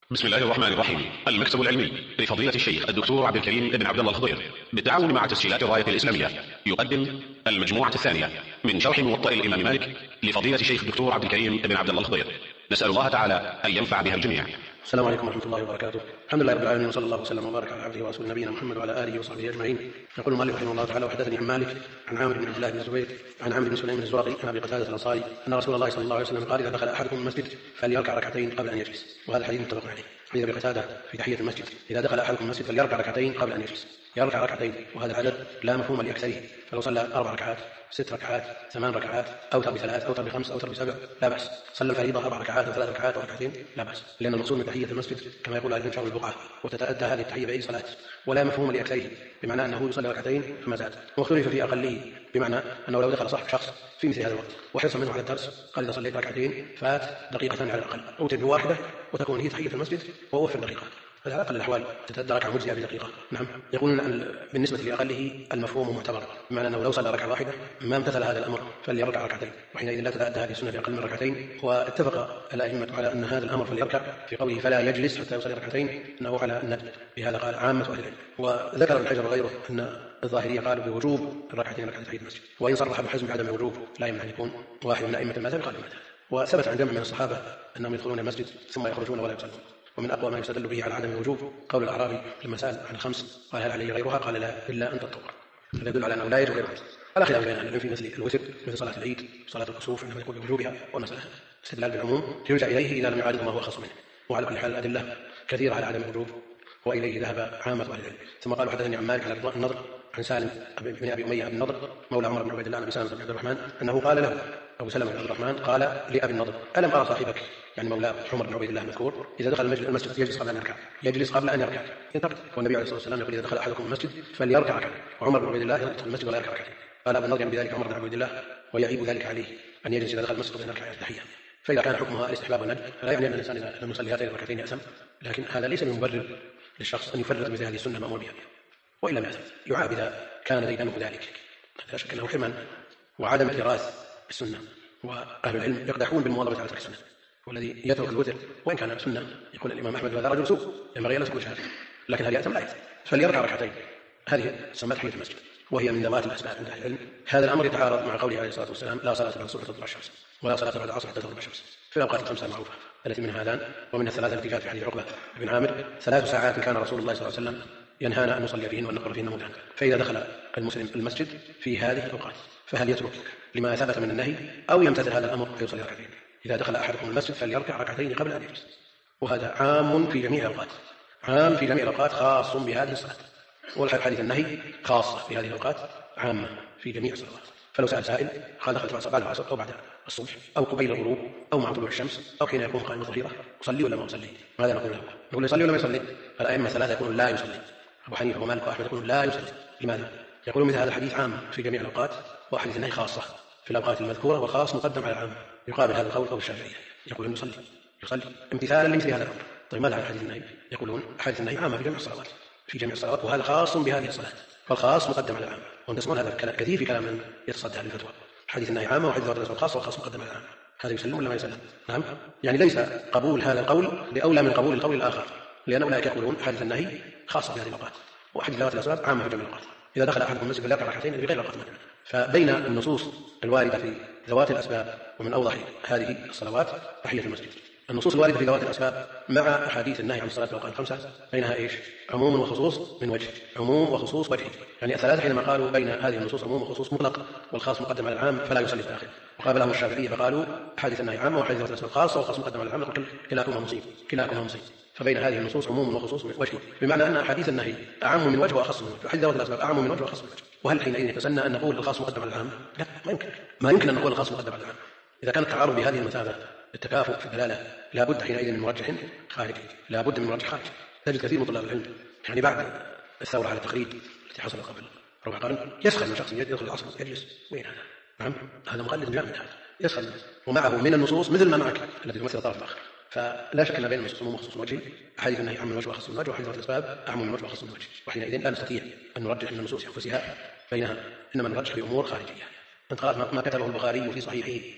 بسم الله الرحمن الرحيم. المكتب العلمي لفضيلة الشيخ الدكتور عبد الكريم بن عبد الله الخضير بالتعاون مع تسجيلات الراية الإسلامية يقدم المجموعة الثانية من شرح موطأ الإمام مالك لفضيلة الشيخ الدكتور عبد الكريم بن عبد الله الخضير. نسأل الله تعالى أن ينفع بها الجميع. السلام عليكم ورحمة الله وبركاته. الحمد لله رب العالمين، وصلى الله وسلم وبارك على عبده ورسوله نبينا محمد وعلى آله وصحبه أجمعين. يقول المؤلف رحمه الله تعالى: وحدثني عن مالك عن عامر بن عبد الله بن الزبير عن عمرو بن سليم الزواقي عن أبي قتادة الأنصاري أن رسول الله صلى الله عليه وسلم قال: إذا دخل أحدكم المسجد فليركع ركعتين قبل أن يجلس. وهذا الحديث متفق عليه. حديث أبي قتادة في تحية المسجد: إذا دخل أحدكم المسجد فليركع ركعتين قبل أن يجلس. يركع ركعتين، وهذا العدد لا مفهوم لأكثره، فلو صلى 4 ركعات 6 ركعات 8 ركعات أوتر ب3 أوتر ب5 أوتر ب7 لا بأس. صلى الفريضة 4 ركعات أو 3 ركعات أو ركعتين لا بأس، لأن المقصود من تحية المسجد كما يقول أهل الإنشاء والبقعة، وتتأدى هذه التحية بأي صلاة، ولا مفهوم لأكثره، بمعنى أنه يصلي ركعتين فما زاد. واختلف في أقله، بمعنى أنه لو دخل صاحب شخص في مثل هذا الوقت وحرص منه على الدرس قال: إذا صليت ركعتين فات دقيقتان على الأقل، أوتر بواحدة وتكون هي تحية المسجد وأوفر دقيقة، على أقل الأحوال تتأدى ركعة مجزئة بدقيقة. نعم، يقولون أن بالنسبة لأقله المفهوم معتبر، بمعنى أنه لو صلى ركعة واحدة ما امتثل هذا الأمر فليركع ركعتين، وحينئذ لا تتأدى هذه السنة في أقل من ركعتين. واتفق الأئمة على أن هذا الأمر فليركع في قوله فلا يجلس حتى يصلي ركعتين أنه على الندب، بهذا قال عامة أهل العلم. وذكر ابن حجر وغيره أن الظاهرية قالوا بوجوب الركعتين ركعتي تحية المسجد، وإن صرح ابن حزم بعدم الوجوب لا يمنع أن يكون واحد من أئمة المذهب قال بهذا. وثبت عن جمع من الصحابة أنهم يدخلون المسجد ثم يخرجون ولا يصلون. ومن أقوى ما يستدل به على عدم الوجوب قول الأعرابي لما سأل عن الخمس قال: هل علي غيرها؟ قال: لا، إلا أن تطهر. هذا يدل على أنه لا يجب غيرها، على خلاف بين أهل العلم في مثل الوتر مثل صلاة العيد وصلاة الكسوف عندما يقول بوجوبها، والمسألة استدلال بالعموم يرجع إليه إذا لم يعارض ما هو أخص منه. وعلى كل حال الأدلة كثيرة على عدم الوجوب، وإليه ذهب عامة أهل العلم. ثم قال: حدثني عن مالك على النضر عن سالم بن أبي أمية بن النضر مولى عمر بن عبيد الله بن سالم بن عبد الرحمن أنه قال له أبو سلمة بن عبد الرحمن قال لأبي النضر: ألم أرى صاحبك يعني مولى عمر بن عبيد الله المذكور إذا دخل المسجد يجلس قبل أن يركع، يجلس قبل أن يركع ينتقد، والنبي عليه الصلاة والسلام يقول: إذا دخل أحدكم المسجد فليركع ركعتين، وعمر بن عبيد الله يدخل المسجد ولا يركع ركعتين. قال أبو النضر: يعني بذلك عمر بن عبيد الله، ويعيب ذلك عليه أن يجلس إذا دخل المسجد قبل أن يركع التحية. فإذا كان حكمها الاستحباب والندب فلا يعني أن الإنسان إذا لم يصلي هاتين الركعتين يأثم، لكن هذا ليس من مبرر للشخص أن يفرط مثل هذه السنة المأمور بها، وإلا ما يأثم، يعاب إذا كان ديدنه ذلك. لا شك أنه حرمان وعدم اكتراث بالسنة، وأهل العلم يقدحون بالمواظبة على ترك السنة، والذي يترك الوتر وإن كان سنة يقول الإمام أحمد: هذا رجل سوء ينبغي أن يكون شهادة، لكن هل يأثم؟ لا يأثم، فليركع ركعتين. هذه سمت تحية المسجد، وهي من ذوات الأسباب عند أهل العلم. هذا الأمر يتعارض مع قوله عليه الصلاة والسلام: لا صلاة بعد الصبح تطلع الشمس، ولا صلاة بعد العصر حتى تغرب الشمس، في الأوقات الخمسة المعروفة التي منها هذان، ومن الثلاثة التي جاءت في حديث عقبة بن عامر: 3 ساعات كان رسول الله صلى الله عليه وسلم ينهانا أن نصلي فيهن وأن نقرأ فيهن موضعا. فإذا دخل المسلم المسجد في هذه الأوقات فهل يترك لما ثبت من النهي أو يمتثل هذا الأمر فيصلي ركعتين؟ إذا دخل أحدكم المسجد فليركع ركعتين قبل أن يجلس، وهذا عام في جميع الأوقات، عام في جميع الأوقات، خاص بهذه الصلاة. والحديث النهي خاصة في هذه الأوقات، عامة في جميع الصلوات. فلو سأل سائل قال: دخلت بعد العصر أو بعد الصبح أو قبيل الغروب أو مع طلوع الشمس أو حين يكون قائم الظهيرة، أصلي ولا ما أصلي؟ ماذا نقول له؟ نقول: يصلي ولا ما يصلي؟ الأئمة 3 يقولون لا يصلي، أبو حنيفة ومالك وأحمد يقولون لا يصلي. لماذا؟ يقولون مثل هذا الحديث عام في جميع الأوقات، وأحاديث النهي خاصة في الأوقات المذكورة، والخاص مقدم على العام. يقابل هذا القول قول الشافعية يقولون يصلي امتثالا لمثل هذا الأمر. طيب ماذا عن حديث النهي؟ يقولون أحاديث النهي عامة في جميع الصلوات، في جميع الصلوات، وهذا خاص بهذه الصلاة، فالخاص مقدم على العام. وانتم تسمعون هذا الكلام كثير في كلام من يتصدى للفتوى: حديث النهي عامة وحديث ذوات الخاص، والخاص مقدم على العام. هذا يسلم ولا ما يسلم؟ نعم، يعني ليس قبول هذا القول لأولى من قبول القول الآخر، لأن أولئك يقولون حديث النهي خاصة في هذه الأوقات، وحديث ذوات الأسباب عامة في جميع الأوقات. إذا دخل أحدكم المسجد فليركع ركعتين في غير الأوقات المنع. فبين النصوص الواردة في ذوات الأسباب ومن أوضح هذه الصلوات تحية المسجد، النصوص الواردة في ذوات الأسباب مع أحاديث النهي عن الصلاة في الأوقات الخمسة بينها إيش؟ عموم وخصوص من وجه، عموم وخصوص وجه. يعني الثلاثة حينما قالوا بين هذه النصوص عموم وخصوص مطلق والخاص مقدم على العام فلا يصلي في الآخر. وقابلهم الشافعية فقالوا أحاديث النهي عامة وأحاديث ذوات الأسباب خاصة والخاص مقدم على العام، كلاكما مصيب. فبين هذه النصوص عموم وخصوص من وجه، بمعنى أن أحاديث النهي أعم من وجه وأخص من وجه، وأحاديث ذوات الأسباب أعم من وجه وأخص من وجه. وهل حينئذ يتسنى أن نقول الخاص مقدم على العام؟ لا، ما يمكن أن نقول الخاص مقدم على العام. إذا كان التعارض بهذه المثابة التكافؤ في الدلالة لابد حينئذ من مرجح خارجي، لابد من مرجح خارجي. تجد كثير من طلاب العلم يعني بعد الثورة على التقليد التي حصلت قبل ربع قرن يسخر من شخص يدخل العصر يجلس. وين هذا؟ نعم، هذا مقلد جامد، هذا يسخر ومعه من النصوص مثل ما معك التي تمثل الطرف الآخر. فلا شك أن بين النصوص عموم وخصوص من وجه، أحاديث النهي أعم من وجه وأخص من وجه، وحديث الأسباب أعم من وجه وأخص من وجه، وحينئذ لا نستطيع أن نرجح من النصوص أنفسها بينها، إنما نرجح بأمور خارجية. انت قرأت ما كتبه البخاري في صحيحه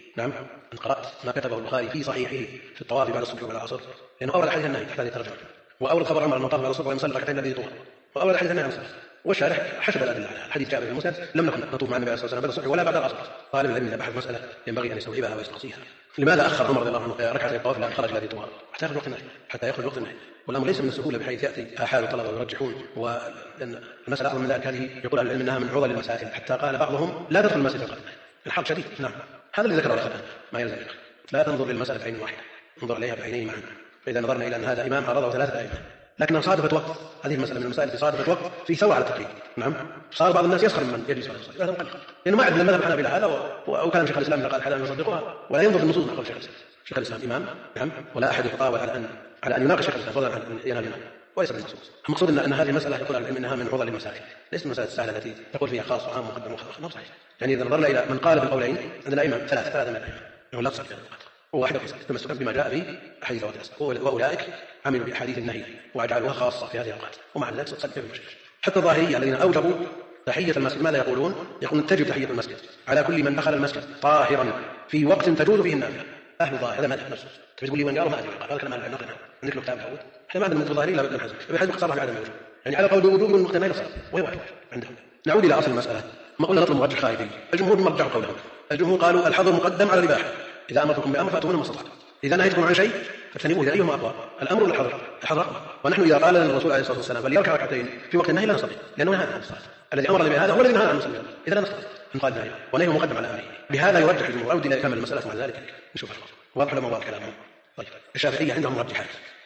نعم أن قرأت ما كتبه البخاري في صحيحه في الطواف بعد الصبح وبعد العصر، لأنه أورد حديث النهي تحت هذه الترجمة، وأورد خبر عمر المطاف بعد الصبح ويصلي ركعتين الذي طوى، وأورد حديث النهي عن الصلاة. والشارح حسب الأدلة على الحديث جاء في المسند لم نكن نطوف مع النبي صلى الله عليه وسلم بعد الصبح ولا بعد العصر. طالب العلم إذا بحث مسألة ينبغي أن يستوعبها ويستقصيها. لماذا أخر عمر رضي الله عنه ركعتي الطواف لأن خرج الذي طوى حتى يخرج وقت النهي؟ والأمر ليس من السهولة بحيث يأتي آحاد الطلبة ويرجحون، ولأن المسألة أعظم من ذلك. هذه يقول أهل العلم أنها من عضل المسائل، حتى قال بعضهم لا تدخل المسجد القادم، الحرب شديد. نعم هذا اللي ذكره الآن ما يلزم، لا تنظر للمسألة بعين واحدة، انظر إليها بعينين معا. فإذا نظرنا إلى أن هذا إمام عرضه 3 أئمة لكنها صادفت وقت، هذه المسألة من المسائل التي صادفت وقت في ثورة على التقليد. نعم صار بعض الناس يسخر من يجلس على الصلاة، هذا مقلق، لأنه ما يعرف المذهب الحنابلة هذا، وكلام شيخ الإسلام قال حلال يصدقها، ولا ينظر للنصوص ما قال شيخ الإسلام إمام. نعم ولا أحد يتطاول على أن يناقش شيخ الإسلام فضلا عن أن ينال منه، وليس بالمقصود. المقصود أن هذه المسألة يقول العلم إنها من عضل المسائل، ليست المسائل السهلة التي تقول فيها خاص وعام ومقدم وخاص، ما صحيح. يعني إذا نظرنا إلى من قال بالقولين عندنا أئمة ثلاثة من الأئمة يقول لا تصلي في هذا الوقت، وواحد تمسكا بما جاء به أحاديث الوقت، وأولئك عملوا بأحاديث النهي وأجعلوها خاصة في هذه الأوقات، ومع ذلك تصلي في المشكلة. حتى الظاهرية الذين أوجبوا تحية المسجد ماذا يقولون؟ يقولون تجب تحية المسجد على كل من دخل المسجد طاهرا في وقت تجوز فيه النافلة. أهل الظاهر هذا مذهب نفسه، تقول لي من قالوا ما أدري، هذا كلام أهل العلم عندك له كتاب داود، احنا ما عندنا من الظاهرية لا ابن حزم، ابن حزم اختصرها في عدم الوجوب، يعني على قول بوجوب من مقتضى الصلاة وهي واجب عندهم. نعود إلى أصل المسألة، ما قلنا نطلب مرجح خارجي، الجمهور مرجحوا قولهم. الجمهور قالوا الحظر مقدم على الإباحة، إذا أمرتكم بأمر فأتوا منه ما استطعتم، إذا نهيتكم عن شيء فاجتنبوه، إذا أيهما أقوى الأمر ولا الحظر؟ الحظر أقوى. ونحن إذا قال لنا الرسول عليه الصلاة والسلام فليركع ركعتين في وقت النهي لا نستطيع، لأنه نهى عن الصلاة، الذي أمر بهذا هو الذي نهى عن المصلين، إذا لا نستطيع نقال نهي ونهيه مقدم على أمره. بهذا يرجح الجمهور. أود إلى كمل المسألة مع ذلك نشوف واضح لما واضح كلامهم. طيب الشافعية عندهم مرجحات،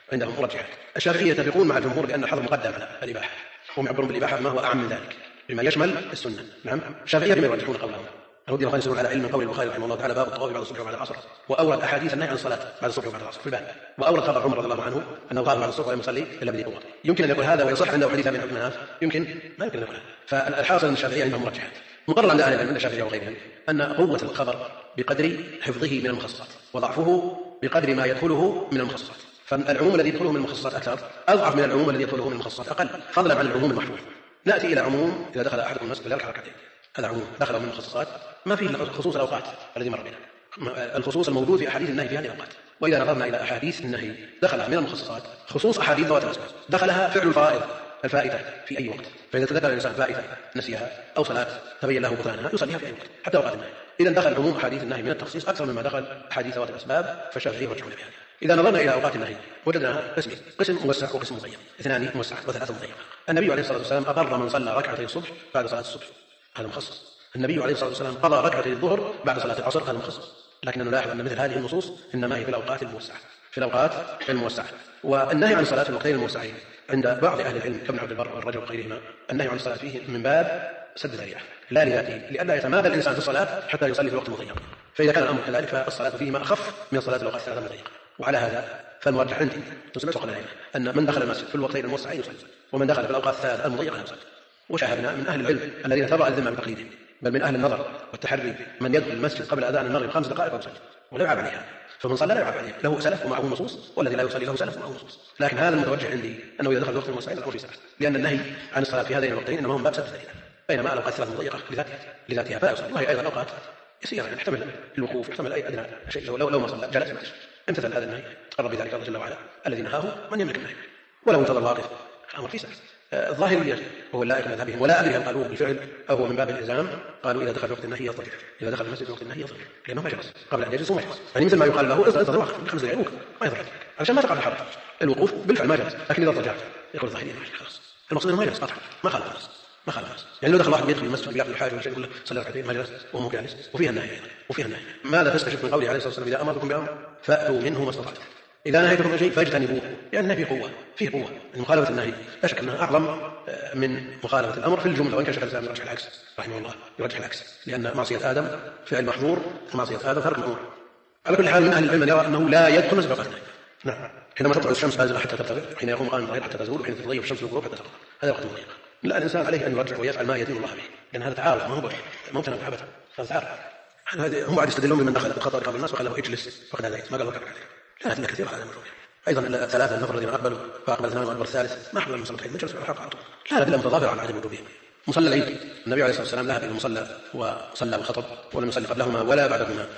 الشافعية يتفقون مع الجمهور بأن الحظر مقدم على الإباحة، هم يعبرون بالإباحة ما هو أعم من ذلك بما يشمل السنة. نعم الشافعية بما يرجحون قولهم. أودي أن يسألون على علم قول البخاري رحمه الله تعالى باب الطواف بعد الصبح وبعد العصر، وأورد أحاديث النهي عن الصلاة بعد الصبح وبعد العصر في الباب، وأورد خبر عمر رضي الله عنه أنه قال بعد الصبح ولم يصلي إلا بذي قوة. يمكن أن يقول هذا ويصح عنده حديث ابن عبد مناف، يمكن ما يمكن أن يقول هذا. فالحاصل أن الشافعية عندهم مرجحات، مقرر عند أهل العلم عند الشافعية وغيرهم أن قوة الخبر بقدر حفظه من المخصصات، وضعفه بقدر ما يدخله من المخصصات. فالعموم الذي يدخله من المخصصات أكثر أضعف من العموم الذي يدخله من المخصصات أقل، فضلا عن العموم المحفوظ. نأتي إلى عموم إذا دخل أحدكم المسجد فليركع ركعتين، هذا عموم دخل من المخصصات ما فيه خصوص الأوقات الذي مر بنا، الخصوص الموجود في أحاديث النهي في هذه الأوقات. وإذا نظرنا إلى أحاديث النهي دخلها من المخصصات خصوص أحاديث ذوات الأسباب، دخلها فعل الفرائض الفائتة في أي وقت، فإذا تذكر الإنسان فائتة نسيها أو صلاة تبين له بطلانها يصليها في أي وقت حتى وقت النهي. إذا دخل عموم أحاديث النهي من التخصيص أكثر مما دخل أحاديث ذوات الأسباب، فالشافعية يرجحون بها. إذا نظرنا إلى أوقات النهي وجدناها قسمين، قسم موسع وقسم مضيق، 2 موسع و3 مضيق. النبي عليه الصلاة والسلام أقر من صلى ركعتي الصبح بعد صلاة الصبح، هذا مخصص. النبي عليه الصلاة والسلام قضى ركعتي الظهر بعد صلاة العصر، هذا مخصص. لكننا نلاحظ أن مثل هذه النصوص إنما هي في الأوقات الموسعة، في الأوقات الموسعة. والنهي عن الصلاة في الوقتين الموسعين عند بعض أهل العلم كابن عبد البر والرجل وغيرهما، النهي عن الصلاة فيه من باب سد ذريعة لا لذاته، لئلا يتمادى الإنسان في الصلاة حتى يصلي في وقت مضيق. فإذا كان الأمر كذلك فالصلاة فيهما أخف من صلاة الأوقات الثلاثة المضيقة. وعلى هذا فالمرجح عندي تسمعت قول العلم أن من دخل المسجد في الوقتين الموسعين يصلي، ومن دخل في الأوقات الثلاثة المضيقة يصلي. وشاهدنا من أهل العلم الذين تبرأ الذمة بتقليدهم، بل من أهل النظر والتحري من يدخل المسجد قبل أذان المغرب 5 دقائق ويصلي ولا يعاب عليها، فمن صلى لا يعاب عليه، له سلف ومعه نصوص، والذي لا يصلي له سلف ومعه نصوص. لكن هذا المتوجه عندي أنه إذا دخل الوقت الموسعين الأمر في سعة، لأن النهي عن الصلاة في هذين الوقتين إنما هم باب سد ذريعة، بينما الأوقات الثلاث مضيقة لذاتها فلا يصلي، وهي أيضا أوقات يسيرة يحتمل الوقوف، يحتمل أي أدنى شيء، لو ما صلى جلس امتثل هذا النهي تقرب بذلك الله جل وعلا الذي نهاه من يملك النهي، ولو انتظر واقف الأمر في سعة. الظاهرية وهو اللائق مذهبهم، ولا أدري هل قالوه بالفعل أو هو من باب الإلزام، قالوا إذا دخل وقت النهي يضطجع، إذا دخل المسجد وقت النهي يضطجع، لأنه ما جلس قبل أن يجلس وما جلس، يعني مثل ما يقال له انتظر واقف 5 دقائق ما يضطجع علشان ما تقع الحرج. الوقوف بالفعل ما جلس، لكن إذا اضطجع يقول الظاهرية خلاص المقصود إنه ما جلس قطعا، ما خالف ما خالف. يعني لو دخل واحد يدخل المسجد يقضي الحاجة ولا شيء يقول له صلي ركعتين ما جلس وهو جالس، وفيها النهي وفيها النهي. ماذا تستشف من قوله عليه الصلاة والسلام إذا أمرتكم بأمر فأتوا منه ما استطعتم، إذا نهيتكم عن شيء فاجتنبوه، يعني النهي فيه قوة، فيه قوة. مخالفة النهي لا شك أنها أعظم من مخالفة الأمر في الجملة، وإن كان شيخ الإسلام يرجح العكس رحمه الله، يرجح العكس، لأن معصية آدم فعل محظور ومعصية آدم فرق مأمور. على كل حال من أهل العلم يرى أنه لا يدخل مسجد وقت النهي. نعم حينما تطلع الشمس بازغة حتى ترتفع، حين يقوم قائم الظهير حتى تزول، وحين تتضيق الشمس الغروب حتى تغرب، هذا وقت مضيق. لا الإنسان عليه أن يرجع ويفعل ما يدين الله به، لأن هذا تعارض ما هو ممتنع أبدا، هذا تعارض. هم بعد يستدلون بمن دخل الخطأ رقاب الناس وقال له اجلس فقد هذا ما قال لك لا أدلة كثيرة على الموضوع. أيضا الثلاثة النفر الذين أقبلوا فأقبل 2 وأقبل الثالث ما حضر المصلى من جلسوا الحق على طول، لا أدلة متضافرة على عدم وجوبهم. مصلى العيد النبي عليه الصلاة والسلام ذهب إلى المصلى وصلى وخطب ولم يصلي قبلهما ولا بعدهما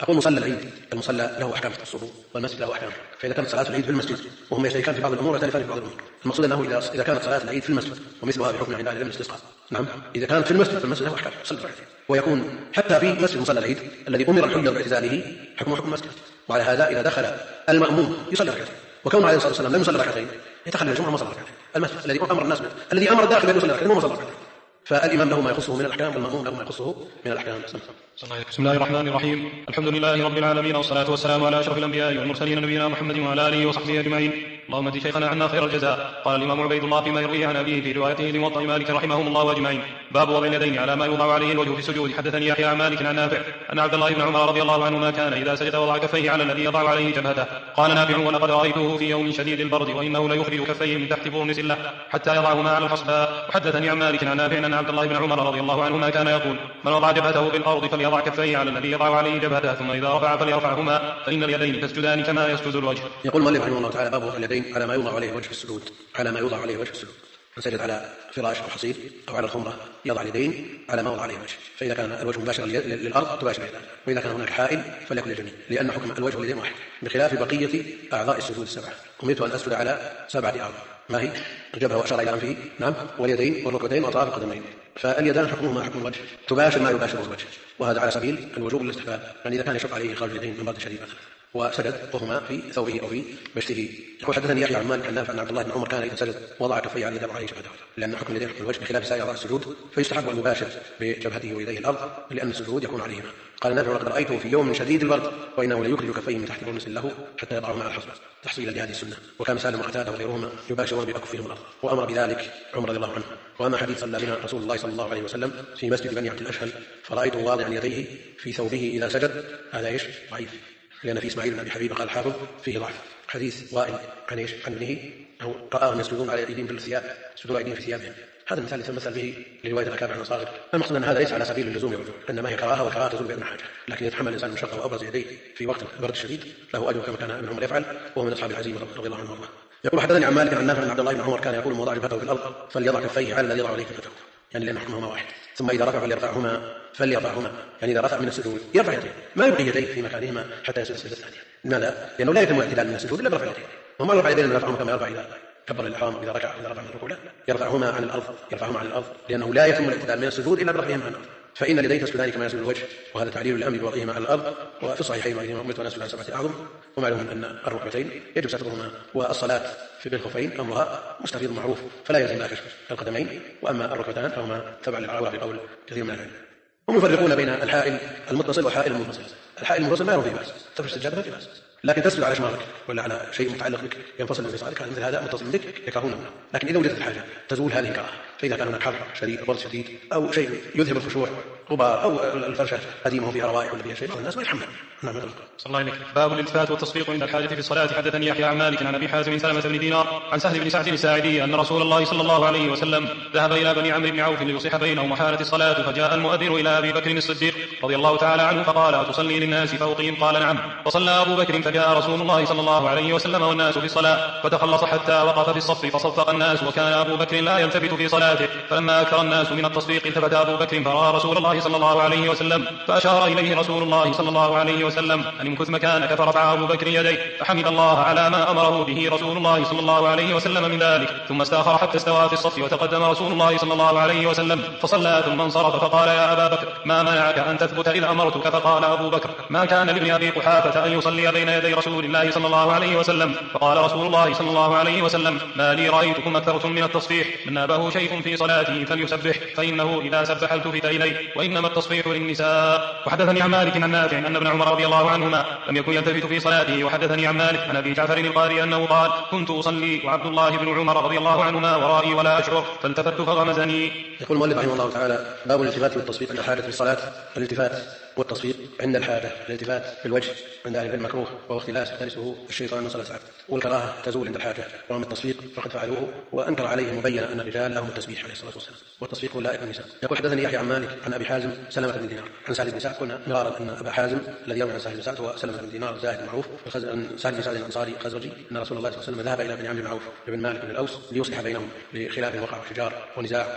أقول مصلى العيد، المصلى له أحكام تخصه والمسجد له أحكام، فإذا كانت صلاة العيد في المسجد وهم يشتركان في بعض الأمور ويختلفان في بعض الأمور، المقصود أنه إذا كانت صلاة العيد في المسجد ومثلها بحكم عند أهل العلم الاستسقاء، نعم، إذا كانت في المسجد فالمسجد له أحكام صلى العيد، ويكون حتى في مسجد مصلى العيد الذي أمر الحجة باعتزاله حكم المسجد. وعلى هذا إذا دخل المأموم يصلي ركعتين، وكونه عليه الصلاة والسلام لم يصلي ركعتين يتخلى الجمعة وما صلى ركعتين، المسجد الذي أمر الناس الذي أمر الداخل بأن يصلي ركعتين وما صلى ركعتين، فالإمام له ما يخصه من الأحكام والمأموم له ما يخصه من الأحكام. بسم الله الرحمن الرحيم. الحمد لله رب العالمين، والصلاة والسلام على أشرف الأنبياء والمرسلين نبينا محمد وعلى آله وصحبه أجمعين. اللهم اجز شيخنا عنا خير الجزاء. قال الإمام عبيد الله فيما يرويه عن أبيه في روايته لموطأ مالك رحمهم الله أجمعين: باب وضع اليدين على ما يوضع عليه الوجه في السجود. حدثني يحيى عن مالك عن نافع أن عبد الله بن عمر رضي الله عنهما كان إذا سجد وضع كفيه على الذي يضع عليه جبهته. قال نافع: ولقد رأيته في يوم شديد البرد وإنه ليخرج كفيه من تحت برنس له حتى يضعهما على الحصباء. وحدثني عن مالك عن نافع أن عبد الله بن عمر رضي الله عنهما كان يقول: من وضع جبهته بالأرض فليضع كفيه على الذي يضع عليه جبهته، ثم إذا رفع فليرفعهما، فإن اليدين تسجدان كما يسجد الوجه. يقول المؤلف رحمه الله تعالى: باب وضع اليدين على ما يوضع عليه وجه السجود. على ما يوضع عليه وجه السجود، من سجد على فراش أو حصير أو على الخمرة يضع اليدين على ما وضع عليه وجه، فإذا كان الوجه مباشرا للأرض تباشر يداه، وإذا كان هناك حائل فليكن للجميع، لأن حكم الوجه واليدين واحد، بخلاف بقية أعضاء السجود السبعة. أمرت أن أسجد على 7 أعضاء، ما هي؟ الجبهة وأشار إلى أنفه، نعم، واليدين والركبتين وأطراف القدمين، فاليدان حكمهما حكم الوجه، تباشر ما يباشر الوجه، وهذا على سبيل الوجوب والاستحباب، يعني إذا كان يشق عليه خارج اليدين من برد شديد مثلا وسجد وهما في ثوبه أو في بشته. يقول: حدثني يحيى عن مالك عن نافع أن عبد الله بن عمر كان إذا سجد وضع كفيه على يده عليه جبهته، لأن حكم اليدين حكم الوجه بخلاف سائر أعضاء السجود، فيستحب أن يباشر بجبهته ويديه الأرض لأن السجود يكون عليهما. قال نافع: ولقد رأيته في يوم شديد البرد وإنه ليخرج كفيه من تحت برنس له حتى يضعهما على الحصبة تحصيلا لهذه السنة. وكان سالم وقتاده وغيرهما يباشرون بأكفهم الأرض، وأمر بذلك عمر رضي الله عنه. وأما حديث صلى بنا رسول الله صلى الله عليه وسلم في مسجد بني عبد الأشهل فرأيته واضعا يديه في ثوبه إذا سجد، هذا إيش؟ ضعيف، لأن في إسماعيل بن أبي حبيب قال الحافظ فيه ضعف. حديث وائل عن إيش؟ عن ابنه أو رآهم يسجدون على أيديهم بالثياب، يسجدون أيديهم في ثيابهم، هذا المثال يتمثل به لرواية الأكابر عن الصاغر. المقصود أن هذا ليس على سبيل اللزوم والوجوب، إنما هي كراهة، والكراهة تزول بأدنى حاجة، لكن يتحمل الإنسان المشقة وأبرز يديه في وقت البرد الشديد له أجر كما كان ابن عمر يفعل، وهو من أصحاب العزيمة رضي الله عنه وارضاه. يقول: حدثني عن مالك عن نافع أن عبد الله بن عمر كان يقول: من وضع جبهته في الأرض فليضع كفيه على الذي يضع عليه جبهته، يعني لأن حكمهما واحد. ثم إذا رفع فليرفعهما، يعني إذا رفع من السجود يرفع يديه، ما يبقي يديه في مكانهما حتى يسجد السجدة الثانية. لماذا؟ لأنه لا يتم الاعتدال من السجود إلا برفع يديه، وما يرفع يديه يرفعهما كما يرفع إذا كبر الإحرام وإذا ركع وإذا رفع من الركوع، لا، يرفعهما عن الأرض، لأنه لا يتم الاعتدال من السجود إلا برفعهما عن الأرض، فإن اليدين تسجدان كما يسجد الوجه، وهذا تعليل الأمر بوضعهما على الأرض. وفي الصحيحين وغيرهما أمرت أن أسجد على 7 أعظم. ومعلوم أن الركبتين يجب سترهما، والصلاة في بالخفين أمرها مستفيض معروف، فلا يلزم لها كشف القدمين، وأما الركبتان فهما تبع للعورة بقول كثير من العلم. هم يفرقون بين الحائل المتصل والحائل المنفصل. الحائل المنفصل ما له فيه بأس، تفرش السجادة ما فيه بأس، لكن تسجد على شمالك ولا على شيء متعلق بك ينفصل من يسارك، مثل هذا متصل بك يكرهونه. لكن إذا وجدت الحاجة تزول هذه الكراهة، فإذا كان هناك حر شديد برد شديد أو شيء يذهب الخشوع، غبار أو الفرشة قديمه فيها روائح ولا فيها شيء، بعض الناس ما يتحمل. نعم. صلى الله عليه وسلم. باب الالتفات والتصفيق عند الحاجة في الصلاة. حدثني يحيى عن مالك عن أبي حازم سلمة بن دينار عن سهل بن سعد الساعدي أن رسول الله صلى الله عليه وسلم ذهب إلى بني عمرو بن عوف ليصلح بينهم وحالت الصلاة، فجاء المؤذن إلى أبي بكر الصديق رضي الله تعالى عنه فقال: أتصلي للناس فأقيم؟ قال: نعم. وصلى أبو بكر، فجاء رسول الله صلى الله عليه وسلم والناس في الصلاة، فتخلص حتى وقف في الصف فصفق الناس، وكان أبو بكر لا يلتفت في صلاته، فلما أكثر الناس من التصفيق التفت أبو بكر فرأى رسول الله صلى الله عليه وسلم، فأشار إليه رسول الله صلى الله عليه وسلم أن امكث مكانك، فرفع أبو بكر يديه فحمد الله على ما أمره به رسول الله صلى الله عليه وسلم من ذلك، ثم استأخر حتى استوى في الصف، وتقدم رسول الله صلى الله عليه وسلم فصلى ثم انصرف، فقال: يا أبا بكر ما منعك أن تثبت إذ أمرتك؟ فقال أبو بكر: ما كان لابن أبي قحافة أن يصلي بين يدي رسول الله صلى الله عليه وسلم. فقال رسول الله صلى الله عليه وسلم: ما لي رأيتكم أكثرتم من التصفيح، من نابه شيء في صلاته فليسبح، فإنه إذا سبح التفت إليه، وإنما التصفيح للنساء. وحدثني عن مالك عن نافع أن ابن عمر رضي الله عنهما لم يكن يلتفت في صلاته. وحدثني عن مالك عن أبي جعفر القاري أنه قال: كنت أصلي وعبد الله بن عمر رضي الله عنهما ورائي ولا أشعر، فالتفت فغمزني. يقول المؤلف رحمه الله تعالى: باب الالتفات والتصفيق عند الحاجة في الصلاة. الالتفات والتصفيق عند الحاجة، الالتفات في الوجه عند أهل العلم مكروه، وهو اختلاس يختلسه الشيطان من صلاة العبد، والكراهة تزول عند الحاجة، وهم التصفيق فقد فعلوه، وأنكر عليهم مبينا أن الرجال لهم التسبيح عليه الصلاة والسلام، والتصفيق لائق النساء. يقول: حدثني يحيى عن مالك عن أبي حازم سلمة بن دينار عن سعد بن سعد. قلنا مرارا أن أبا حازم الذي يروي عن سعد بن سعد هو سلمة بن دينار الزاهد المعروف، عن سعد بن سعد الأنصاري الخزرجي أن رسول الله صلى الله عليه وسلم ذهب إلى بني عمرو بن عوف بن مالك بن الأوس ليصلح بينهم بخلاف وقع وشجار ونزاع، وحانت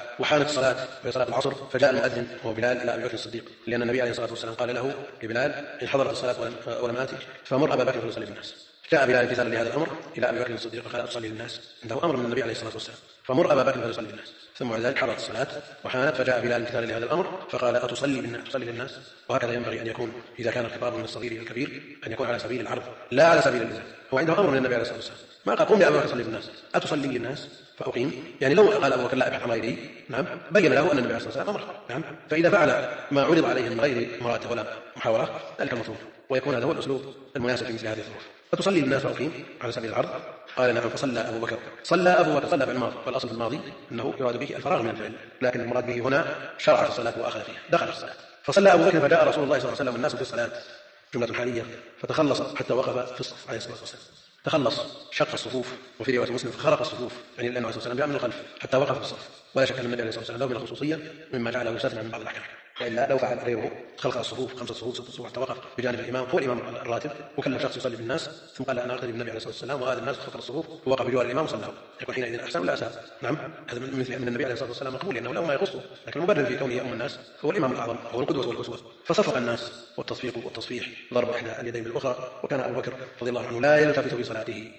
الصلاة وهي صلاة العصر فجاء المؤذن وهو بلال إلى أبي بكر الصديق، لأن النبي عليه الصلاة والسلام قال له لبلال إن حضرت الصلاة ولم آتك فمر أبا بكر فيصلي بالناس. جاء بلال امتثالا لهذا الأمر إلى أبي بكر الصديق فقال أصلي للناس، عنده أمر من النبي عليه الصلاة والسلام، فمر أبا بكر فيصلي بالناس. ثم بعد ذلك حضرت الصلاة وحانت فجاء بلال امتثالا لهذا الأمر فقال أتصلي للناس. وهكذا ينبغي أن يكون إذا كان الخطاب من الصغير إلى الكبير أن يكون على سبيل العرض لا على سبيل الإلزام. هو عنده أمر من النبي عليه الصلاة والسلام، ما قال قم يا أبا بكر صلي للناس، أتصلي للناس فأقيم. يعني لو قال أبو بكر لا أبحث عن غيري، نعم، بين له أن النبي عليه الصلاة والسلام أمر، نعم. فإذا فعل ما عرض عليه من غير مراتب ولا محاورة ذلك المطلوب، ويكون هذا هو الأسلوب المناسب في مثل هذه الظروف. فتصلي للناس فأقيم على سبيل العرض. قال نعم. فصلى أبو بكر صلى في الماضي، والأصل في الماضي أنه يراد به الفراغ من الفعل، لكن المراد به هنا شرع في الصلاة وأخذ فيها، دخل في الصلاة. فصلى أبو بكر فجاء رسول الله صلى الله عليه وسلم والناس في الصلاة، جملة حالية، فتخلص حتى وقف في الصف عليه الصلاة والسلام. تخلص شق الصفوف، وفي رواية مسلم فخرق الصفوف، يعني لأنه عليه الصلاة والسلام جاء من الخلف حتى وقف في الصف. ولا شك أن النبي عليه الصلاة والسلام له من الخصوصية مما جعله يستثنى من بعض الأحكام، وإلا لو فعل غيره خلق الصفوف 5 صفوف 6 صفوف حتى وقف بجانب الإمام، هو الإمام الراتب، وكلف شخص يصلي بالناس ثم قال أنا أقتدي بالنبي عليه الصلاة والسلام وهذا الناس خلق الصفوف ووقف بجوار الإمام وصلى، يكون حينئذ أحسن ولا أساء؟ نعم، هذا من النبي عليه الصلاة والسلام مقبول لأنه له ما يخصه، لكن المبرر في كونه أم الناس هو الإمام الأعظم، هو القدوة والأسوة. فصفق الناس، والتصفيق والتصفيح ضرب إحدى اليدين بالأخرى. وكان أبو بكر رضي الله عنه لا يلتفت في صلاته،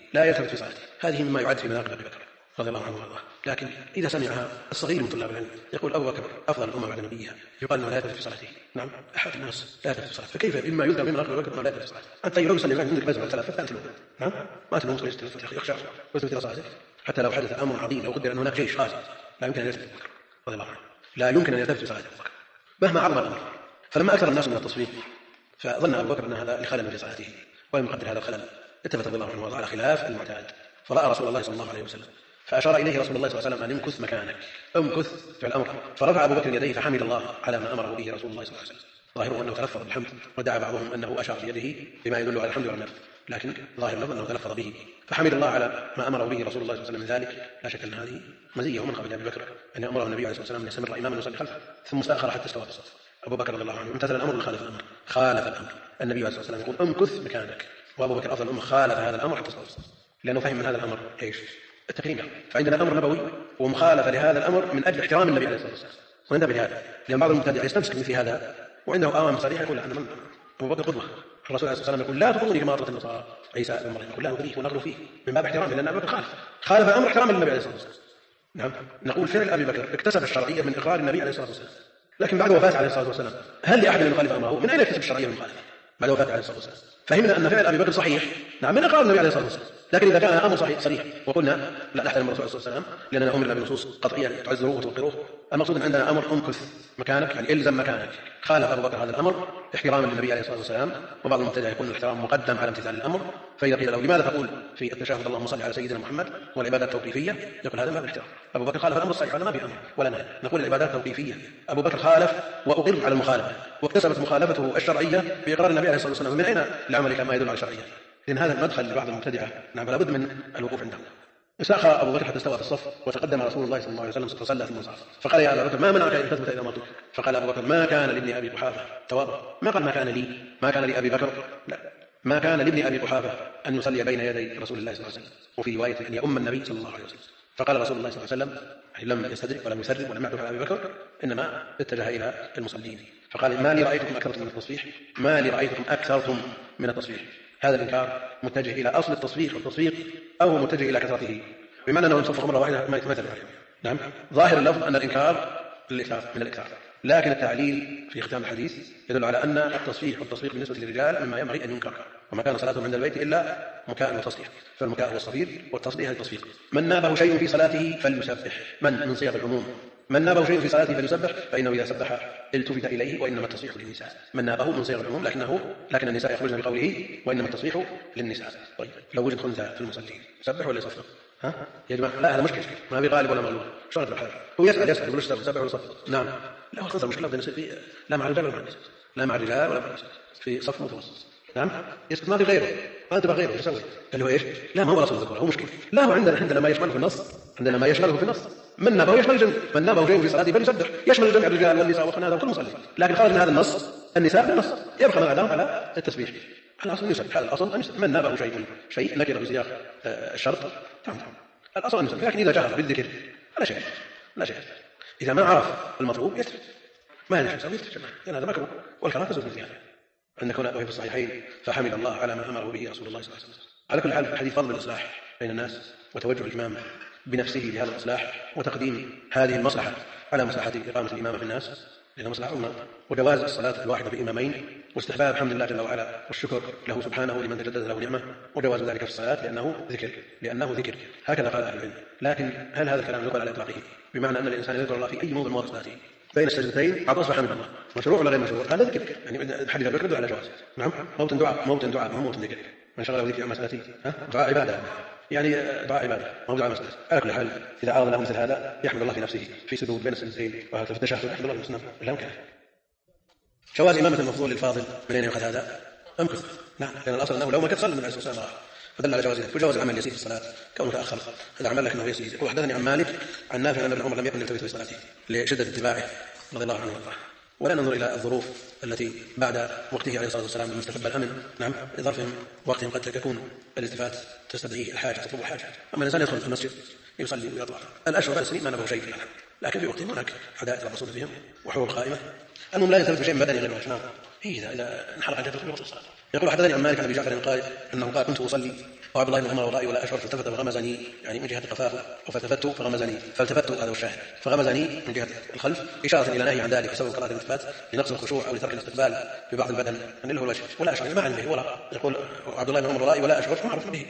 هذه مما يعد في مناقب أبي بكر رضي الله عنه وارضاه. لكن إذا سمعها الصغير من طلاب العلم يقول أبو بكر أفضل الأمة بعد نبيها، يقال أنه لا يلتفت في صلاته. نعم، أحد الناس لا يلتفت في صلاته، فكيف إما يذكر من مناقب أبي بكر أنه لا يلتفت في صلاته؟ أنت لو يصلي معك عندك مزرعة 3 فلا تلوم، نعم، ما تلوم يخشى ويلتفت إلى صلاته. حتى لو حدث أمر عظيم، لو قدر أن هناك جيش غازي، لا يمكن أن يلتفت أبو بكر رضي الله عنه، لا يمكن أن يلتفت في صلاته أبو بكر مهما عظم الأمر. فلما أكثر الناس من التصفيق فظن أبو بكر أن هذا لخلل في صلاته، ولم يقدر هذا الخلل، التفت رضي الله عنه على خلاف المعتاد. فرأى رسول الله صلى الله عليه وسلم فأشار إليه رسول الله صلى الله عليه وسلم أن امكث مكانك، امكث فعل الأمر. فرفع أبو بكر يديه فحمد الله على ما أمره به رسول الله صلى الله عليه وسلم. ظاهره أنه تلفظ بالحمد، ودعا بعضهم أنه أشار بيده بما يدل على الحمد والنفث، لكن ظاهر له أنه تلفظ به. فحمد الله على ما أمره به رسول الله صلى الله عليه وسلم من ذلك. لا شك أن هذه مزية ومن قبل أبي بكر أن أمره النبي عليه الصلاة والسلام أن يستمر إماما يصلي خلفه، ثم استأخر حتى استوى في الصف. أبو بكر رضي الله عنه امتثل الأمر ولا خالف الأمر؟ خالف الأمر. النبي عليه الصلاة والسلام يقول امكث مكانك، وأبو بكر أفضل الأمة خالف هذا الأمر حتى استوى في الصف، لأنه فهم من هذا الأمر ايش؟ التكريم. فعندنا أمر نبوي ومخالفة لهذا الأمر من أجل احترام النبي عليه الصلاة والسلام، وننتبه لهذا، لأن بعض المبتدع يستمسك مثل هذا وعنده أوامر صريحة يقول أنا أبو بكر قدوة. الرسول عليه الصلاة والسلام يقول لا تطروني كما أطرت النصارى عيسى ابن مريم، يقول لا نطريه ونغلو فيه من باب احترامه، لأن أبو بكر خالف أمر احترام النبي عليه الصلاة والسلام. نعم، نقول فعل أبي بكر اكتسب الشرعية من إقرار النبي عليه الصلاة والسلام، لكن بعد وفاة عليه الصلاة والسلام هل لأحد أن يخالف أمره؟ من أين يكتسب الشرعية من المخالفة بعد وفاة عليه الصلاة والسلام؟ فهمنا أن فعل أبي بكر صحيح، نعم، من إقرار النبي عليه الصلاة والسلام، لكن إذا كان أمر صريح وقلنا لا نحترم الرسول صلى الله عليه وسلم لأننا أمرنا بنصوص قطعية تعزروه وتوقروه، المقصود عندنا أمر امكث مكانك، يعني إلزم مكانك. خالف أبو بكر هذا الأمر احتراما للنبي عليه الصلاة والسلام، وبعض المبتدع يكون الاحترام مقدم على امتثال الأمر. فإذا قيل له لماذا تقول في التشهد اللهم صل على سيدنا محمد والعبادات التوقيفية، يقول هذا ما بالاحترام. أبو بكر خالف الأمر الصحيح، هذا ما بأمر ولا نهي، نقول العبادات التوقيفية. أبو بكر خالف وأقر على المخالفة، واكتسبت مخالفته الشرعية بإقرار النبي عليه الصلاة والسلام. من أين العمل كما يدل على الشرعية؟ لأن هذا المدخل لبعض المبتدعة، نعم، فلا بد من الوقوف عندهم. استأخر أبو بكر حتى استوى في الصف، وتقدم رسول الله صلى الله عليه وسلم فصلى ثم انصرف. فقال يا أبا بكر ما منعك أن تثبت إذا أمرتك؟ فقال أبو بكر ما كان لابن أبي قحافة تواضع، ما قال ما كان لأبي بكر، لا، ما كان لابن أبي قحافة أن يصلي بين يدي رسول الله صلى الله عليه وسلم، وفي رواية أن يؤم النبي صلى الله عليه وسلم. فقال رسول الله صلى الله عليه وسلم لم يستدرك ولم يسرب ولم يعرف على أبي بكر، إنما اتجه إلى المصلين فقال ما لي رأيتكم أكثرتم من التصفيح، ما لي رأيتكم أكثرتم من التصفيح. هذا الإنكار متجه إلى أصل التصفيق والتصفيق، أو متجه إلى كثرته، بمعنى أنه يصفق مرة واحدة ما يتمثل عليه. نعم، ظاهر اللفظ أن الإنكار من الإكثار، لكن التعليل في ختام الحديث يدل على أن التصفيح والتصفيق بالنسبة للرجال مما ينبغي أن ينكر، وما كان صلاتهم عند البيت إلا مكاء وتصفيق، فالمكاء هو الصفير والتصفيق هو التصفيق. من نابه شيء في صلاته فليسبح، من صيغ العموم، من نابه شيء في صلاته فليسبح، فإنه إذا سبح التفت إليه، وإنما التصفيح للنساء. من نابه من صيغ العموم، لكن النساء يخرجن بقوله وإنما التصفيح للنساء. طيب لو وجد خنثى في المصلين يسبح ولا يصفق؟ ها يا جماعة، لا هذا مشكلة، ما في غالب ولا مغلوب، شلون تبحث؟ هو يسأل يقول ايش سبح ولا صفق؟ نعم، لا الخنثى المشكلة بدنا نصير في لا مع الرجال ولا مع النساء، لا مع الرجال ولا مع النساء، في صف متوسط. نعم، يسكت ما في غيره، ما تبغى غيره، ايش يسوي؟ قال له ايش؟ لا ما هو رسول الذكر، هو مشكلة، لا هو عندنا ما يشمله في النص، عندنا ما يشمله في النص، من نابه يشمل الجميع، من نابه شيء في صلاته فليسبح، يشمل جميع الرجال والنساء والخناثة وكل مصلي، لكن خرج من هذا النص النساء بالنص، يبقى ما بعدهم على التسبيح. الأصل أن يسبح، هذا الأصل أن يسبح. من نابه شيء نكر في سياق الشرط، تمام، الأصل أن يسبح، لكن إذا جهر بالذكر لا شيء. إذا ما عرف المطلوب يترك، ما ينفع يسوي يترك، لأن هذا مكروه، والكراهة تزول بالزيادة. أن يكون في الصحيحين فحمد الله على ما أمره به رسول الله صلى الله عليه وسلم. على كل حال حديث فضل الإصلاح بين الناس وتوجه الإمام بنفسه لهذا الإصلاح وتقديم هذه المصلحة على مصلحة إقامة الإمامة في الناس لأنها مصلحة عظمى، وجواز الصلاة الواحدة بإمامين، واستحباب حمد الله جل وعلا والشكر له سبحانه لمن تجدد له نعمة، وجواز ذلك في الصلاة لأنه ذكر هكذا قال أهل العلم. لكن هل هذا الكلام يقال على إطلاقه بمعنى أن الإنسان يذكر الله في أي موضع من صلاته بين السجدتين عطس فحمد الله مشروع ولا غير مشروع؟ هذا ذكر، يعني حديث ذكر على جواز. نعم، موطن دعاء موطن ذكر، من شغله ذكر عن مسألتي دعاء عبادة، يعني دعاء عبادة موضوع مسألة. على كل حال إذا عرض له مثل هذا يحمد الله في نفسه في سجود بين السجدتين وهذا في التشهد يحمد الله في السنة لا يمكن. جواز إمامة المفضول للفاضل منين يؤخذ هذا؟ أمكث، نعم، لأن الأصل أنه لو ما كنت صلى من عليه الصلاة والسلام فدل على جوازه. وجواز العمل يسير في الصلاة كونه تأخر هذا عمل لكنه يسير. يقول حدثني عن مالك عن نافع أن ابن عمر لم يكن يلتفت في صلاته لشدة اتباعه رضي الله عنه وارضاه. ولا ننظر إلى الظروف التي بعد وقته عليه الصلاة والسلام المستحب الأمن، نعم، لظرف وقتهم قد تكون الالتفات تستدعيه الحاجة تطلب الحاجة. أما الإنسان يدخل في المسجد يصلي ويطلع الأشهر والسنين ما نبغوا شيء في العالم، لكن في وقتهم هناك حدائق الرسول فيهم وحور قائمة، المهم لا يلتفت بشيء بدني غير الوجه. إذا انحرق الجسد في وقت الصلاة. يقول حدثني عن مالك عن ابي جعفر قال انه قال كنت اصلي وعبد الله بن عمر ورائي ولا اشعر فالتفت فغمزني، يعني من جهه قفاه، فالتفت فغمزني، فالتفت هذا الشاهد، فغمزني من جهه الخلف اشاره الى نهي عن ذلك بسبب قراءه الالتفات لنقص الخشوع او لترك الاستقبال ببعض البدن ان له الوجه ولا اشعر ما علم به ولا. يقول عبد الله بن عمر ورائي ولا اشعر ما عرف به،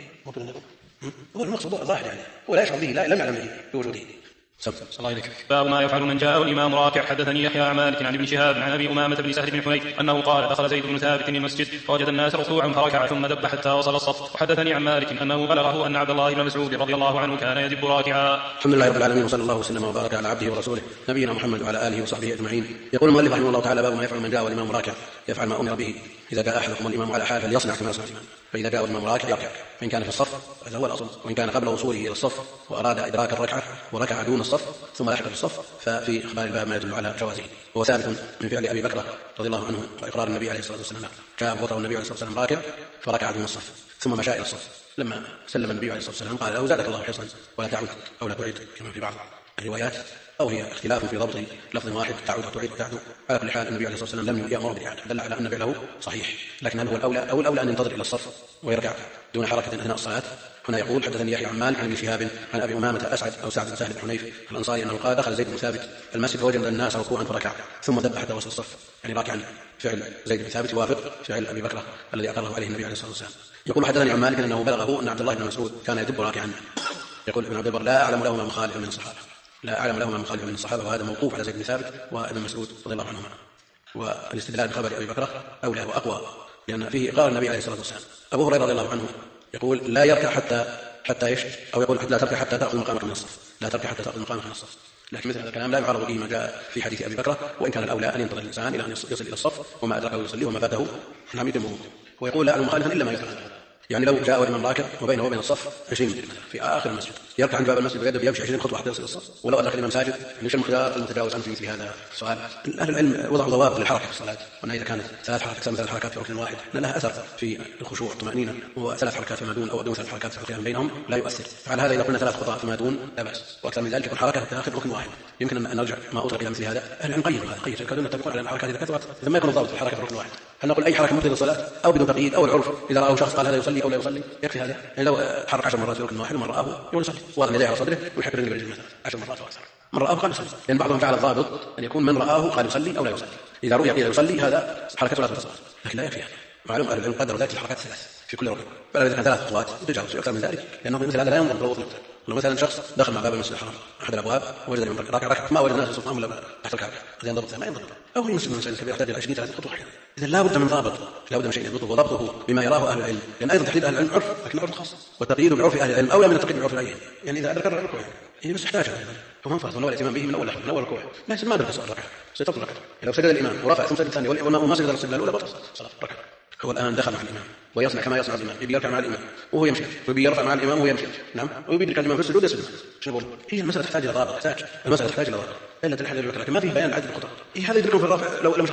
هو المقصود ظاهر يعني ولا يشعر به، لم يعلم به بوجوده. الله إليك. باب ما يفعل من جاءه الإمام راكع. حدثني يحيى عن مالك عن ابن شهاب عن أبي أمامة بن سهل بن حنيف أنه قال دخل زيد بن ثابت المسجد فوجد الناس ركوعا فركع ثم دب حتى وصل الصف. وحدثني عن مالك أنه بلغه أن عبد الله بن مسعود رضي الله عنه كان يدب راكعا. الحمد لله رب العالمين وصلى الله وسلم وبارك على عبده ورسوله نبينا محمد وعلى آله وصحبه أجمعين. يقول المؤلف رحمه الله تعالى باب ما يفعل من جاء والإمام راكع يفعل ما أمر به. إذا جاء أحدكم الإمام على حال فليصنع كما يصنع الإمام، فإذا جاء الإمام راكع يركع، فإن كان في الصف هذا هو الأصل، وإن كان قبل وصوله إلى الصف وأراد إدراك الركعة وركع دون الصف ثم لحق في الصف ففي أخبار الباب ما يدل على جوازه. وهو ثابت من فعل أبي بكر رضي الله عنه وإقرار النبي عليه الصلاة والسلام. جاء أبو بكر والنبي عليه الصلاة والسلام راكع فركع دون الصف ثم مشى إلى الصف. لما سلم النبي عليه الصلاة والسلام قال له زادك الله حرصا ولا تعود أو لا تعيد كما في بعض الروايات، أو هي اختلاف في ضبط لفظ واحد تعود وتعيد وتعدو. على كل حال النبي عليه الصلاة والسلام لم يأمر بالإعادة، دل على أن فعله صحيح، لكن هل هو الأولى أو الأولى أن ينتظر إلى الصف ويركع دون حركة أثناء الصلاة؟ هنا يقول حدثني يحيى عن مالك عن ابن شهاب عن أبي أمامة أسعد أو سعد بن سهل بن حنيف الأنصاري أنه قال دخل زيد بن ثابت المسجد فوجد الناس ركوعا فركع ثم دب حتى وصل الصف، يعني راكعا. فعل زيد بن ثابت يوافق فعل أبي بكر الذي أقره عليه النبي عليه الصلاة والسلام. يقول حدثني عن مالك أنه بلغه أن عبد الله بن مسعود كان يدب راكعا. يقول ابن عبد البر لا أعلم لهما مخالف من الصحابة، لا أعلم لهما مخالف من الصحابة، وهذا موقوف على زيد بن ثابت وابن مسعود رضي الله عنهما. والاستدلال بخبر أبي بكر أولى وأقوى لأن فيه إقرار النبي عليه الصلاة والسلام. أبو هريرة رضي الله عنه يقول لا يركع حتى يشهد، أو يقول لا تركع حتى تأخذ مقامك من الصف، لا تركع حتى تأخذ مقامك من الصف. لكن مثل هذا الكلام لا يعارض به ما جاء في حديث أبي بكر، وإن كان الأولى أن ينتظر الإنسان إلى أن يصل إلى الصف وما أدركه يصلي وما فاته نعم يتمه. ويقول لا أعلم مخالفا إلا ما يفعل هذا، يعني لو جاء الإمام راكع وبينه وبين الصف 20 متر في آخر المسجد يركع عند باب المسجد ويبدأ يمشي 20 خطوة حتى يصل الصف، ولو أدرك الإمام ساجد ليش المقدار المتجاوز عنه في مثل هذا السؤال؟ أهل العلم وضعوا ضوابط للحركة في الصلاة، وأن إذا كانت 3 حركات أكثر من 3 حركات في ركن واحد أن لها أثر في الخشوع والطمأنينة، و3 حركات فيما دون أو دون 3 حركات في القيام بينهم لا يؤثر. فعلى هذا إذا قلنا 3 خطوات فيما دون لا بأس، وأكثر من ذلك يكون حركة داخل ركن واحد. يمكن أن نرجع ما أطلق إلى مثل هذا. أهل العلم قيدوا يكادون يتفقون على الحركات إذا كثرت ثم يكون الضابط في الحركة في ركن واحد. هل نقول أي حركة مبطلة للصلاة أو بدون تقييد أو العرف إذا رأوا شخص قال هذا يصلي أو لا يصلي يكفي هذا؟ يعني لو حرك 10 مرات في ركن واحد ومن رآه يقول يصلي واضع يديه على صدره ويحكر رجله مثلا 10 مرات واكثر، من رآه قال يصلي، لأن بعضهم فعل الضابط أن يكون من رآه قال يصلي أو لا يصلي. إذا رؤي قيل يصلي هذا حركة لا تصلي، لكن لا يكفي هذا. معلوم أهل العلم قدروا ذلك الحركات 3 في كل ركن، فلا إذا كان 3 خطوات يتجاوز أكثر من ذلك، لأنه مثل هذا لا ينظر ضوء نقطة. لو مثلا شخص دخل مع باب المسجد الحرام أحد الأبواب وجد الإمام راكع ما وجد الناس يصلون ولا تحت الكعبة هذا ينضبط ما ينضبط، أو هو المسجد الكبير يحتاج إلى 20 30 خطوة أحيانا. إذا لا بد من ضابط، لا بد من شيء يضبطه وضبطه بما يراه أهل العلم، لأن أيضا تحديد أهل العلم عرف لكن عرف خاص، والتقييد بعرف أهل العلم أولى من التقييد بعرف غيرهم. يعني إذا أدرك الركوع يعني بس يحتاج فمن فرض ونوى الإتمام به من أول ركوع لا يصير ما أدرك الصلاة ركعة سيتبطل ركعة. لو سجد الإمام ورفع ثم سجد الثاني والمأموم ما سجد السجدة الأولى بطل صلاة ركعة. هو الآن دخل مع الإمام ويصنع كما يصنع الإمام، يبي يركع مع الإمام وهو يمشي، ويبي يرفع مع الإمام وهو يمشي، نعم، ويبي يدرك الإمام في السجود يسجد. شنو نقول؟ هي المسألة تحتاج إلى ضابط، المسألة تحتاج إلى ضابط، إلا تلحق لكن ما فيه بيان عدد الخطأ. هذا يدركون في الرفع لو مش خطوتين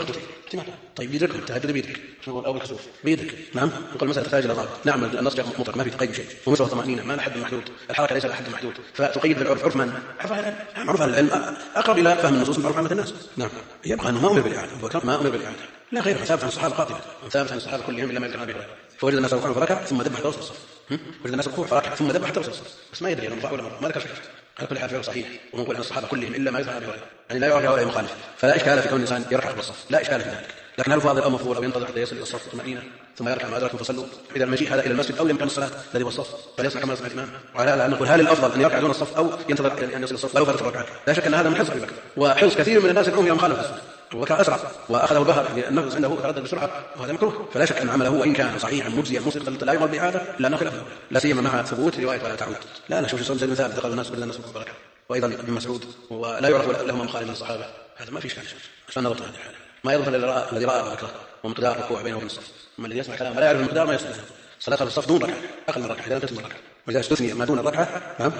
طيب بيدركهم التهجد بيدرك أو الكسوف بيدرك. نعم نقول مثلا تحتاج إلى ضابط. نعم النص جاء مطلق ما في تقيد شيء ومثل الطمأنينة ما له حد محدود، الحركة ليس لها حد محدود، فتقيد بالعرف. عرف من؟ معروف أهل العلم أقرب إلى فهم النصوص من معروف عامة الناس. نعم يبقى أنه ما أمر بالإعادة، أبو بكر ما أمر بالإعادة لا غير ثابت عن الصحابة قاطبة، ثابت عن الصحابة كلهم إلا ما يذكر أبي هريرة. فوجد الناس ركوعا فركع ثم ذبح حتى وصل الصف. وجد الناس ركوع فركع ثم ذبح حتى وصل الصف، بس ما يدري أنه رفع ولا مرة، ما ذكر شيء. على كل حال فعله صحيح، ونقول عن الصحابة كلهم إلا ما يذكر أبي هريرة، يعني لا يعرف ولا مخالف، فلا إشكال في كون الإنسان يركع في الصف، لا إشكال في ذلك. لكن هل فاضل أو مفضول أو ينتظر حتى يصل إلى الصف طمأنينة ثم يركع ما أدركه فصلوا؟ إذا المجيء هذا إلى المسجد أو يمكن الصلاة الذي هو الصف فليصنع كما يصنع الإمام. وعلى هذا نقول هل الأفضل أن يركع دون الصف أو ينتظر أن يصل الصف ولو فاتت الركعة؟ لا شك أن هذا من حرص أبي بكر وحرص كثير من الناس يدعون إلى مخالفة السنة. أبو بكر أسرع وأخذه البهر، يعني النفس عنده تردد بسرعة وهذا مكروه، فلا شك أن عمله وإن كان صحيحا مجزيا مسقطا لا يؤمر بإعادة إلا أنه خلافه، لا سيما مع ثبوت رواية ولا تعود. لا نشوف صوم زيد بن ثابت دخل الناس بالناس بركة، وأيضا ابن مسعود ولا يعرف لهما مخالف من الصحابة، هذا ما في إشكال عشان نضبط هذه الحالة. ما يضبط الذي رأى أبو بكر ومقدار الركوع بينه وبين الصف، أما الذي يسمع كلام ولا يعرف المقدار ما يصل له. صلاة الصف دون ركعة أقل من ركعة إذا لم تتم ركعة، ولذلك استثني ما دون الركعة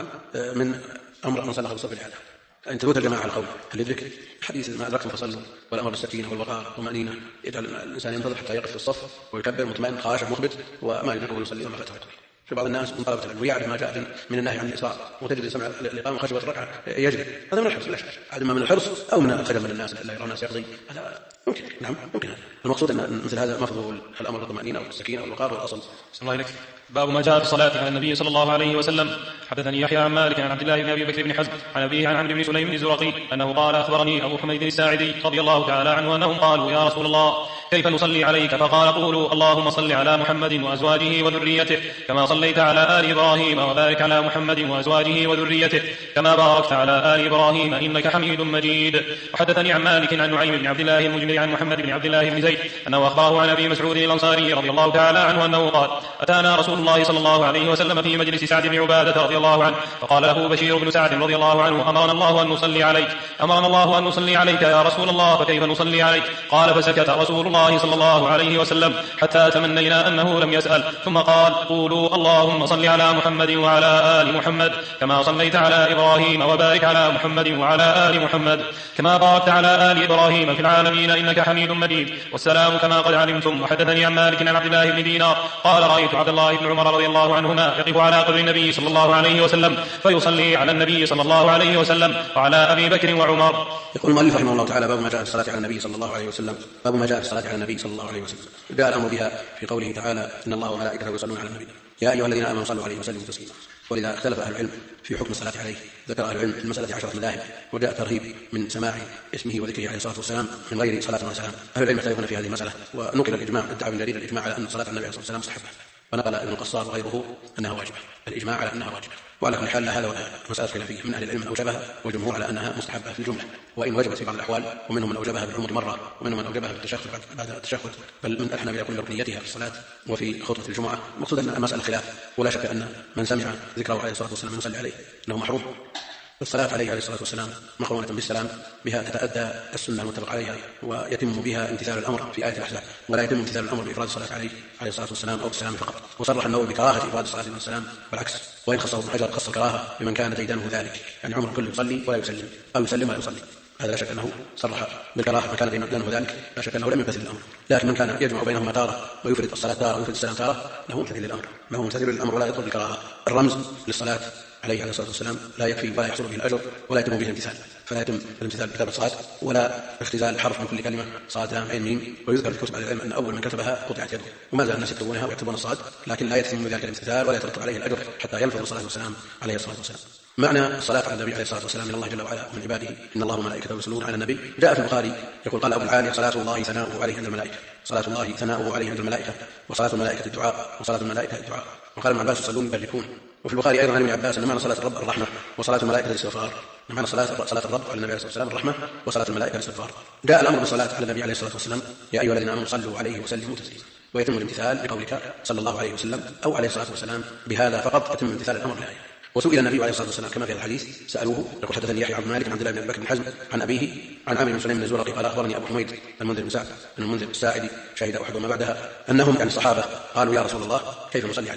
من أمر من صلى الصف بالإعادة. أن تثبت الجماعة على القول هل يدرك حديث ما أدركتم فصلوا والأمر بالسكينة والوقار والطمأنينة يجعل الإنسان ينتظر حتى يقف في الصف ويكبر مطمئن خاشع مخبت وما يدركه يصلي وما فاته. في بعض الناس من طلبة العلم ويعرف ما جاء من النهي عن الإسراء وتجد سمع الإقامة خشبة الركعة يجري، هذا من الحرص لا شك، هذا من الحرص أو من الخجل من الناس لا يرون الناس يقضي، هذا ممكن. نعم ممكن. هذا المقصود أن مثل هذا مفضول الأمر بالطمأنينة والسكينة والوقار والأصل. الله إليك. باب ما جاء في الصلاة على النبي صلى الله عليه وسلم. حدثني يحيى عن مالك عن عبد الله بن أبي بكر بن حزم عن أبيه عن عمرو بن سليم الزرقي أنه قال أخبرني أبو حميد الساعدي رضي الله تعالى عنه أنهم قالوا يا رسول الله كيف نصلي عليك؟ فقال قولوا اللهم صل على محمد وأزواجه وذريته كما صليت على آل إبراهيم وبارك على محمد وأزواجه وذريته كما باركت على آل إبراهيم إنك حميد مجيد. وحدثني عن مالك عن نعيم بن عبد الله المجمري عن محمد بن عبد الله بن زيد أنه أخبره عن أبي مسعود الأنصاري رضي الله تعالى عنه أنه قال أتانا رسول الله صلى الله عليه وسلم في مجلس سعد بن عبادة رضي الله عنه فقال له بشير بن سعد رضي الله عنه أمرنا الله أن نصلي عليك يا رسول الله فكيف نصلي عليك؟ قال فسكت رسول الله صلى الله عليه وسلم حتى تمنينا أنه لم يسأل ثم قال قولوا اللهم صل على محمد وعلى آل محمد كما صليت على إبراهيم وبارك على محمد وعلى آل محمد كما باركت على آل إبراهيم في العالمين إنك حميد مجيد والسلام كما قد علمتم. وحدثني عن مالك عن عبد الله بن دينار قال رأيت عبد الله بن عمر رضي الله عنهما يقف على قبر النبي صلى الله عليه وسلم فيصلي على النبي صلى الله عليه وسلم وعلى أبي بكر وعمر. يقول المؤلف رحمه الله تعالى باب ما جاء في الصلاة على النبي صلى الله عليه وسلم. باب ما جاء في الصلاة على النبي صلى الله عليه وسلم جاء الأمر بها في قوله تعالى إن الله وملائكته يصلون على النبي يا أيها الذين آمنوا صلوا عليه وسلموا تسليما. ولذا اختلف أهل العلم في حكم الصلاة عليه، ذكر أهل العلم في المسألة 10 مذاهب وجاء ترهيب من سماع اسمه وذكره عليه الصلاة والسلام من غير صلاة وسلام. أهل العلم يختلفون في هذه المسألة، ونقل الإجماع ادعى ابن جرير الإجماع على أن الصلاة على النبي صلى الله عليه وسلم مستحبة، ونقل ابن القصار وغيره أنها واجبة، الإجماع على أنها واجبة. وعلى كل حال هذا مسألة خلافية، من أهل العلم من أوجبها والجمهور على أنها مستحبة في الجملة، وإن وجبت في بعض الأحوال، ومنهم من أوجبها بالعمر مرة، ومنهم من أوجبها بالتشهد بعد التشهد، بل من الحنابلة يكون ركنيتها في الصلاة وفي خطبة الجمعة. المقصود أن المسألة خلاف، ولا شك أن من سمع ذكره عليه الصلاة والسلام يصلي عليه أنه محروم. الصلاة عليه الصلاة والسلام مقرونة بالسلام، بها تتأدى السنة المتفق عليها ويتم بها امتثال الأمر في آية الأحزاب، ولا يتم امتثال الأمر بإفراد الصلاة عليه الصلاة والسلام أو بالسلام فقط. وصرح النووي بكراهة إفراد الصلاة والسلام والعكس، وإن خصه ابن حجر خص الكراهة بمن كان ديدانه ذلك، يعني عمره كله يصلي ولا يسلم أو يسلم ولا يصلي، هذا لا شك أنه صرح بالكراهة من كان ديدانه ذلك، لا شك أنه لم يمتثل الأمر. لكن من كان يجمع بينهما تارة ويفرد الصلاة تارة ويفرد السلام تارة له ممتثل للأمر ولا يطلب بالكراهة. الرمز للصلاة عليه الصلاة والسلام لا يكفي ولا يحصل به الأجر ولا يتم به الامتثال، فلا يتم الامتثال بكتابة الصلاة ولا اختزال حرف من كل كلمة صلاة لام عين ميم. ويذكر في كتب العلم أن أول من كتبها قطعت يده، وما زال الناس يكتبونها ويكتبون الصلاة، لكن لا يتم ذلك الامتثال ولا يترتب عليه الأجر حتى يلفظ الصلاة والسلام عليه الصلاة والسلام. معنى الصلاة على النبي عليه الصلاة والسلام من الله جل وعلا من عباده إن الله وملائكته يصلون على النبي. جاء في البخاري يقول قال أبو العالي صلاة الله ثناؤه عليه عند الملائكة، صلاة الله ثناؤه عليه عند الملائكة، وصلاة الملائكة الدعاء، وصلاة الملائكة الدعاء. وقال ابن عباس يصلون يبركون. وفي البخاري أيضا عن ابن عباس أن معنى صلاة الرب الرحمة وصلاة الملائكة الاستغفار، معنى صلاة الرب على النبي عليه الصلاة والسلام الرحمة وصلاة الملائكة الاستغفار. جاء الأمر بالصلاة على النبي عليه الصلاة والسلام يا أيها الذين آمنوا صلوا عليه وسلموا تسليما، ويتم الامتثال بقولك صلى الله عليه وسلم أو عليه الصلاة والسلام، بهذا فقط يتم امتثال الأمر الآية. وسئل النبي عليه الصلاة والسلام كما في الحديث، سألوه يقول حدثني يحيى عن مالك عن عبد الله بن أبي بكر بن حزم عن أبيه عن عامر بن سليم الزرقي قال أخبرني أبو حميد المنذر بن سعد بن المنذر الساعدي شهد أحد وما بعدها أنهم يعني الصحابة قالوا يا رسول الله كيف نصلي عليك؟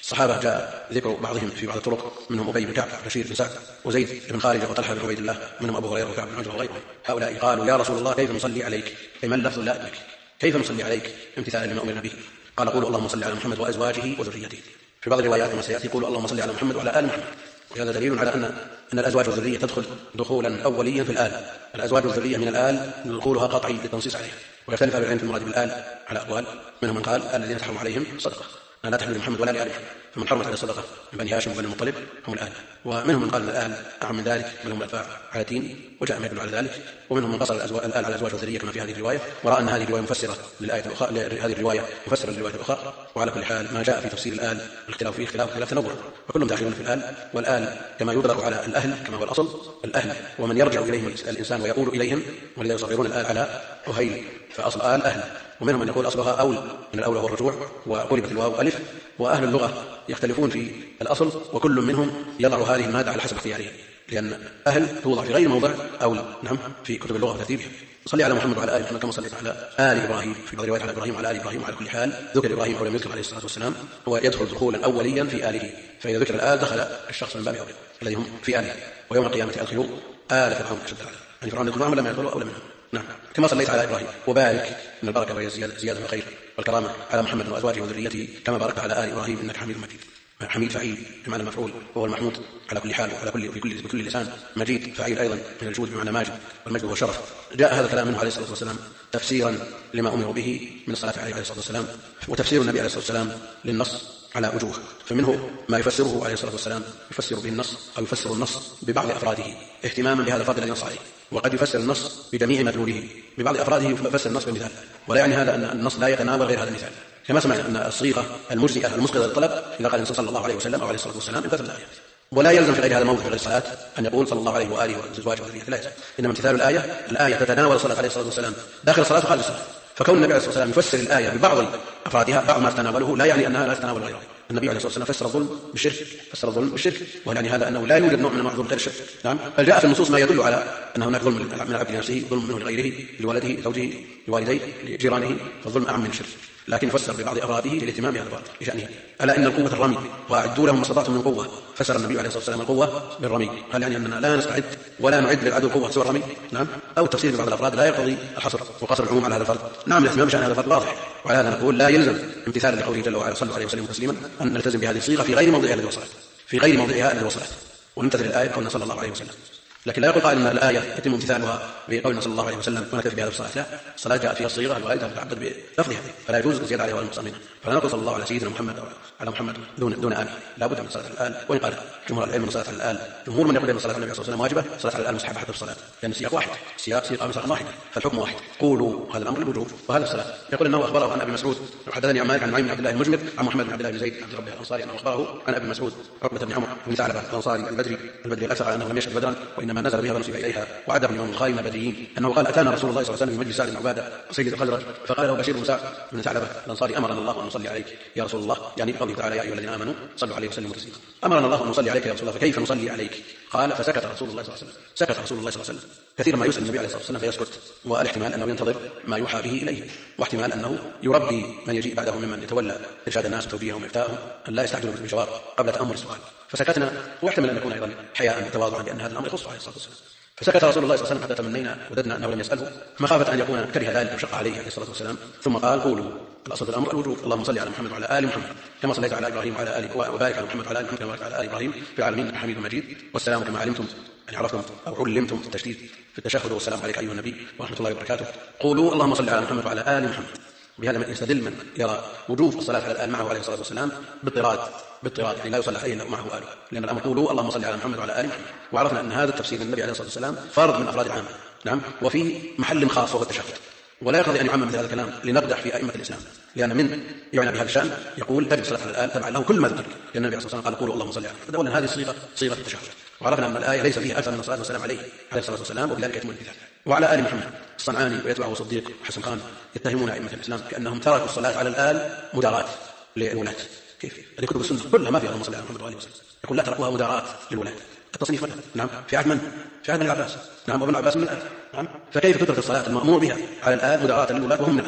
الصحابة جاء ذكر بعضهم في بعض الطرق، منهم أبي بن كعب، بشير بن سعد، وزيد بن خارجة، وطلحة بن عبيد الله، منهم أبو هريرة وكعب بن عجرة وغيرهم. هؤلاء قالوا: يا رسول الله كيف نصلي عليك؟ أي ما اللفظ لا أدرك، كيف نصلي عليك امتثالا لما أمرنا به؟ قال: قولوا اللهم صل على محمد وأزواجه وذريته. في بعض الروايات كما سيأتي قولوا اللهم صل على محمد وعلى آل محمد. وهذا دليل على أن الأزواج والذرية تدخل دخولا أوليا في الآل. الأزواج والذرية من الآل دخولها قطعي للتنصيص عليها. ويختلف أهل العلم في المراد بالآل على أقوال، منهم من قال الذين تحرم عليهم صدقة لا تحل محمد ولا لآل محمد، فمن حرمت على الصدقة من بني هاشم وبني المطلب هم الآل. ومنهم من قال ان الآل أعم من ذلك، بل هم الأتباع على الدين، وجاء ما يدل على ذلك. ومنهم من قصر الآل على الأزواج والذرية كما في هذه الرواية، ورأى أن هذه الرواية مفسرة للآية الأخرى، هذه الرواية مفسرة للرواية الأخرى. وعلى كل حال ما جاء في تفسير الآل الاختلاف فيه خلاف تنوع، وكلهم داخلون في الآل. والآل كما يطلق على الأهل كما هو الأصل، الأهل ومن يرجع إليهم الإنسان ويقول إليهم، ولذا يصغرون الآل على أهيل، فأصل آل أهل. ومنهم من يقول أصلها أول، من الأول هو الرجوع، وقلبت الواو ألف. وأهل اللغة يختلفون في الأصل، وكل منهم يضع هذه المادة على حسب اختياره، لأن أهل توضع في غير موضع أول، نعم، في كتب اللغة وترتيبها. صلي على محمد وعلى آل محمد كما صليت على آل إبراهيم، في بعض الروايات على إبراهيم وعلى آل إبراهيم. وعلى كل حال ذكر إبراهيم أو لم يذكر عليه الصلاة والسلام هو يدخل دخولا أوليا في آله، فإذا ذكر الآل دخل الشخص من باب أولى الذي هم في آله. ويوم القيامة أدخلوا آل فرعون أشد العذاب، يعني فرعون يدخلهم لما يدخلوا أولى منهم. نعم، كما صليت على إبراهيم. وبارك، من البركة وهي زيادة الخير والكرامة، على محمد وأزواجه وذريته كما باركت على آل إبراهيم إنك حميد مجيد. حميد فعيل بمعنى مفعول، وهو المحمود على كل حال وعلى بكل لسان. مجيد فعيل أيضا من الجود بمعنى ماجد، والمجد هو الشرف. جاء هذا الكلام منه عليه الصلاة والسلام تفسيرا لما أمروا به من الصلاة عليه الصلاة والسلام، وتفسير النبي عليه الصلاة والسلام للنص على وجوه. فمنه ما يفسره عليه الصلاة والسلام يفسر به النص، أو يفسر النص ببعض أفراده اهتماما بهذا الفرد الذي نص عليه، وقد يفسر النص بجميع مدلوله، ببعض أفراده يفسر النص بمثال. ولا يعني هذا أن النص لا يتناول غير هذا المثال، كما سمعنا أن الصيغة المجزئة المسقطة للطلب إذا قال الإنسان صلى الله عليه وسلم أو عليه الصلاة والسلام امتثل الآية. ولا يلزم في غير هذا الموضع في غير الصلاة أن يقول صلى الله عليه وآله وأزواجه وذريته، لا يلزم، إنما امتثال الآية تتناول الصلاة عليه الصلاة والسلام داخل الصلاة وخارج الصلاة. فكون النبي عليه الصلاة والسلام يفسر الآية ببعض أفرادها، بعض ما تتناوله، لا يعني أنها لا تتناول غيره. النبي عليه الصلاة والسلام فسر الظلم بالشرك، وهل يعني هذا أنه لا يوجد نوع من أنواع الظلم غير الشرك؟ نعم، بل جاء في النصوص ما يدل على أن هناك ظلم من العبد لنفسه، ظلم منه لغيره، لولده، لزوجه، لوالديه، لجيرانه، فالظلم أعم من الشرك، لكن فسر ببعض أفراده للاهتمام بهذا الفرد لشأنه. ألا إن القوة الرمي، وأعدوا لهم ما استطعتم من قوة. فسر النبي عليه الصلاة والسلام القوة بالرمي، هل يعني أننا لا نستعد ولا نعد للعدو قوة سوى الرمي؟ نعم. أو التفسير ببعض الأفراد لا يقتضي الحصر وقصر العموم على هذا الفرد. نعم، الاهتمام بشأن هذا الفرد واضح، وعلى هذا نقول لا يلزم امتثالا لقوله جل وعلا صلوا عليه وسلموا تسليما أن نلتزم بهذه الصيغة في غير موضعها الذي وصلت، في غير موضعها الذي وصلت، ونمتثل الآية بقولنا صلى الله عليه وسلم. لكن لا يقول قائل ان الايه يتم امتثالها بقولنا صلى الله عليه وسلم ونكتفي بهذا الصلاه، لا، الصلاه جاءت فيها الصيغه الوارده تتعبد بلفظها، فلا يجوز الزياده عليها ولا النقصان منها. فلا نقول صلى الله على سيدنا محمد او على محمد دون اله، لا بد من صلاه الال. وان قال جمهور العلم من صلاه الال، جمهور من يقول ان صلاه النبي صلى الله عليه وسلم واجبه، صلاه الال مستحبه حتى في الصلاه، لان السياق واحد، سياق مساق واحد، فالحكم واحد. قولوا هذا الامر الوجوب، وهذا الصلاه. يقول انه اخبره عن ابي مسعود وحدثني عن مالك عن نعيم بن عبد الله المجمر عن محمد بن عبد الله بن زيد عبد ربه الانصاري انه اخبره عن ابي مسعود عقبه بن عمرو بن ثعلبه الانصاري البدري الاكثر انه لم يشهد بدرا، وانما نزل بها ونسب اليها، وعده الامام البخاري من البدريين انه قال اتانا رسول الله صلى الله عليه وسلم في مجلس سعد بن عباده سيد الخزرج، فقال له بشير بن سعد بن ثعلبه الانصاري امرنا الله ان نصلي عليك يا رسول الله، يعني بقوله تعالى يا ايها الذين امنوا صلوا عليه وسلموا تسليما. امرنا الله ان نصلي عليك يا رسول الله، فكيف نصلي عليك؟ قال فسكت رسول الله صلى الله عليه وسلم. سكت رسول الله صلى الله عليه وسلم. كثيرا ما يسال النبي عليه الصلاه والسلام فيسكت، والاحتمال انه ينتظر ما يوحى به اليه، واحتمال انه يربي من يجيء بعده ممن يتولى ارشاد الناس وتوجيههم وافتاءهم ان لا يستعجلوا بالجواب قبل تامل السؤال، فسكتنا. واحتمل ان يكون ايضا حياء وتواضعا لان هذا الامر يخص عليه الصلاه والسلام. فسكت رسول الله صلى الله عليه وسلم حتى تمنينا وددنا انه لم يساله، مخافه ان يكون كره ذلك وشق عليه عليه الصلاه والسلام. ثم قال قولوا، الاصل في الامر الوجوب، اللهم صل على محمد وعلى ال محمد كما صليت على ابراهيم وعلى ال، وبارك على محمد وعلى ال محمد كما باركت على ال ابراهيم في العالمين حميد مجيد. والسلام كما علمتم، يعني عرفتم او علمتم التشديد في التشهد، والسلام عليك ايها النبي ورحمه الله وبركاته. قولوا اللهم صل على محمد وعلى ال محمد. بهذا من يستدل من يرى وجوب الصلاه على الال معه عليه الصلاه والسلام باضطراد، يعني لا يصلى عليه الا معه اله، لان الامر قولوا اللهم صل على محمد وعلى ال محمد. وعرفنا ان هذا التفسير للنبي عليه الصلاه والسلام فرض من افراد العامه، نعم، وفي محل خاص وهو التشهد، ولا يقتضي ان يعمم مثل هذا الكلام لنقدح في ائمه الاسلام، لان من يعنى بهذا الشان يقول تجب الصلاه على الال تبعا له كل ما ذكر، لان النبي عليه الصلاه والسلام قال قولوا اللهم صل على محمد، اولا هذه صيغه التشهد، وعرفنا ان الايه ليس فيها اكثر من الصلاه والسلام عليه الصلاه والسلام، وبذلك يتم الامتثال. وعلى ال محمد. الصنعاني ويتبعه صديق حسن خان يتهمون ائمه الاسلام كانهم تركوا الصلاه على الال مداراة للولاة. كيف؟ هذه كتب السنه كلها ما فيها اللهم صل على محمد وعلى اله وسلم، يقول لا تركوها مداراة للولاة. التصنيف مثلا، نعم، في عهد من؟ في عهد العباس، نعم، وابن العباس من الآل، نعم، فكيف تترك الصلاة المأمور بها على الآل مداراة للولاة وهم من الآل؟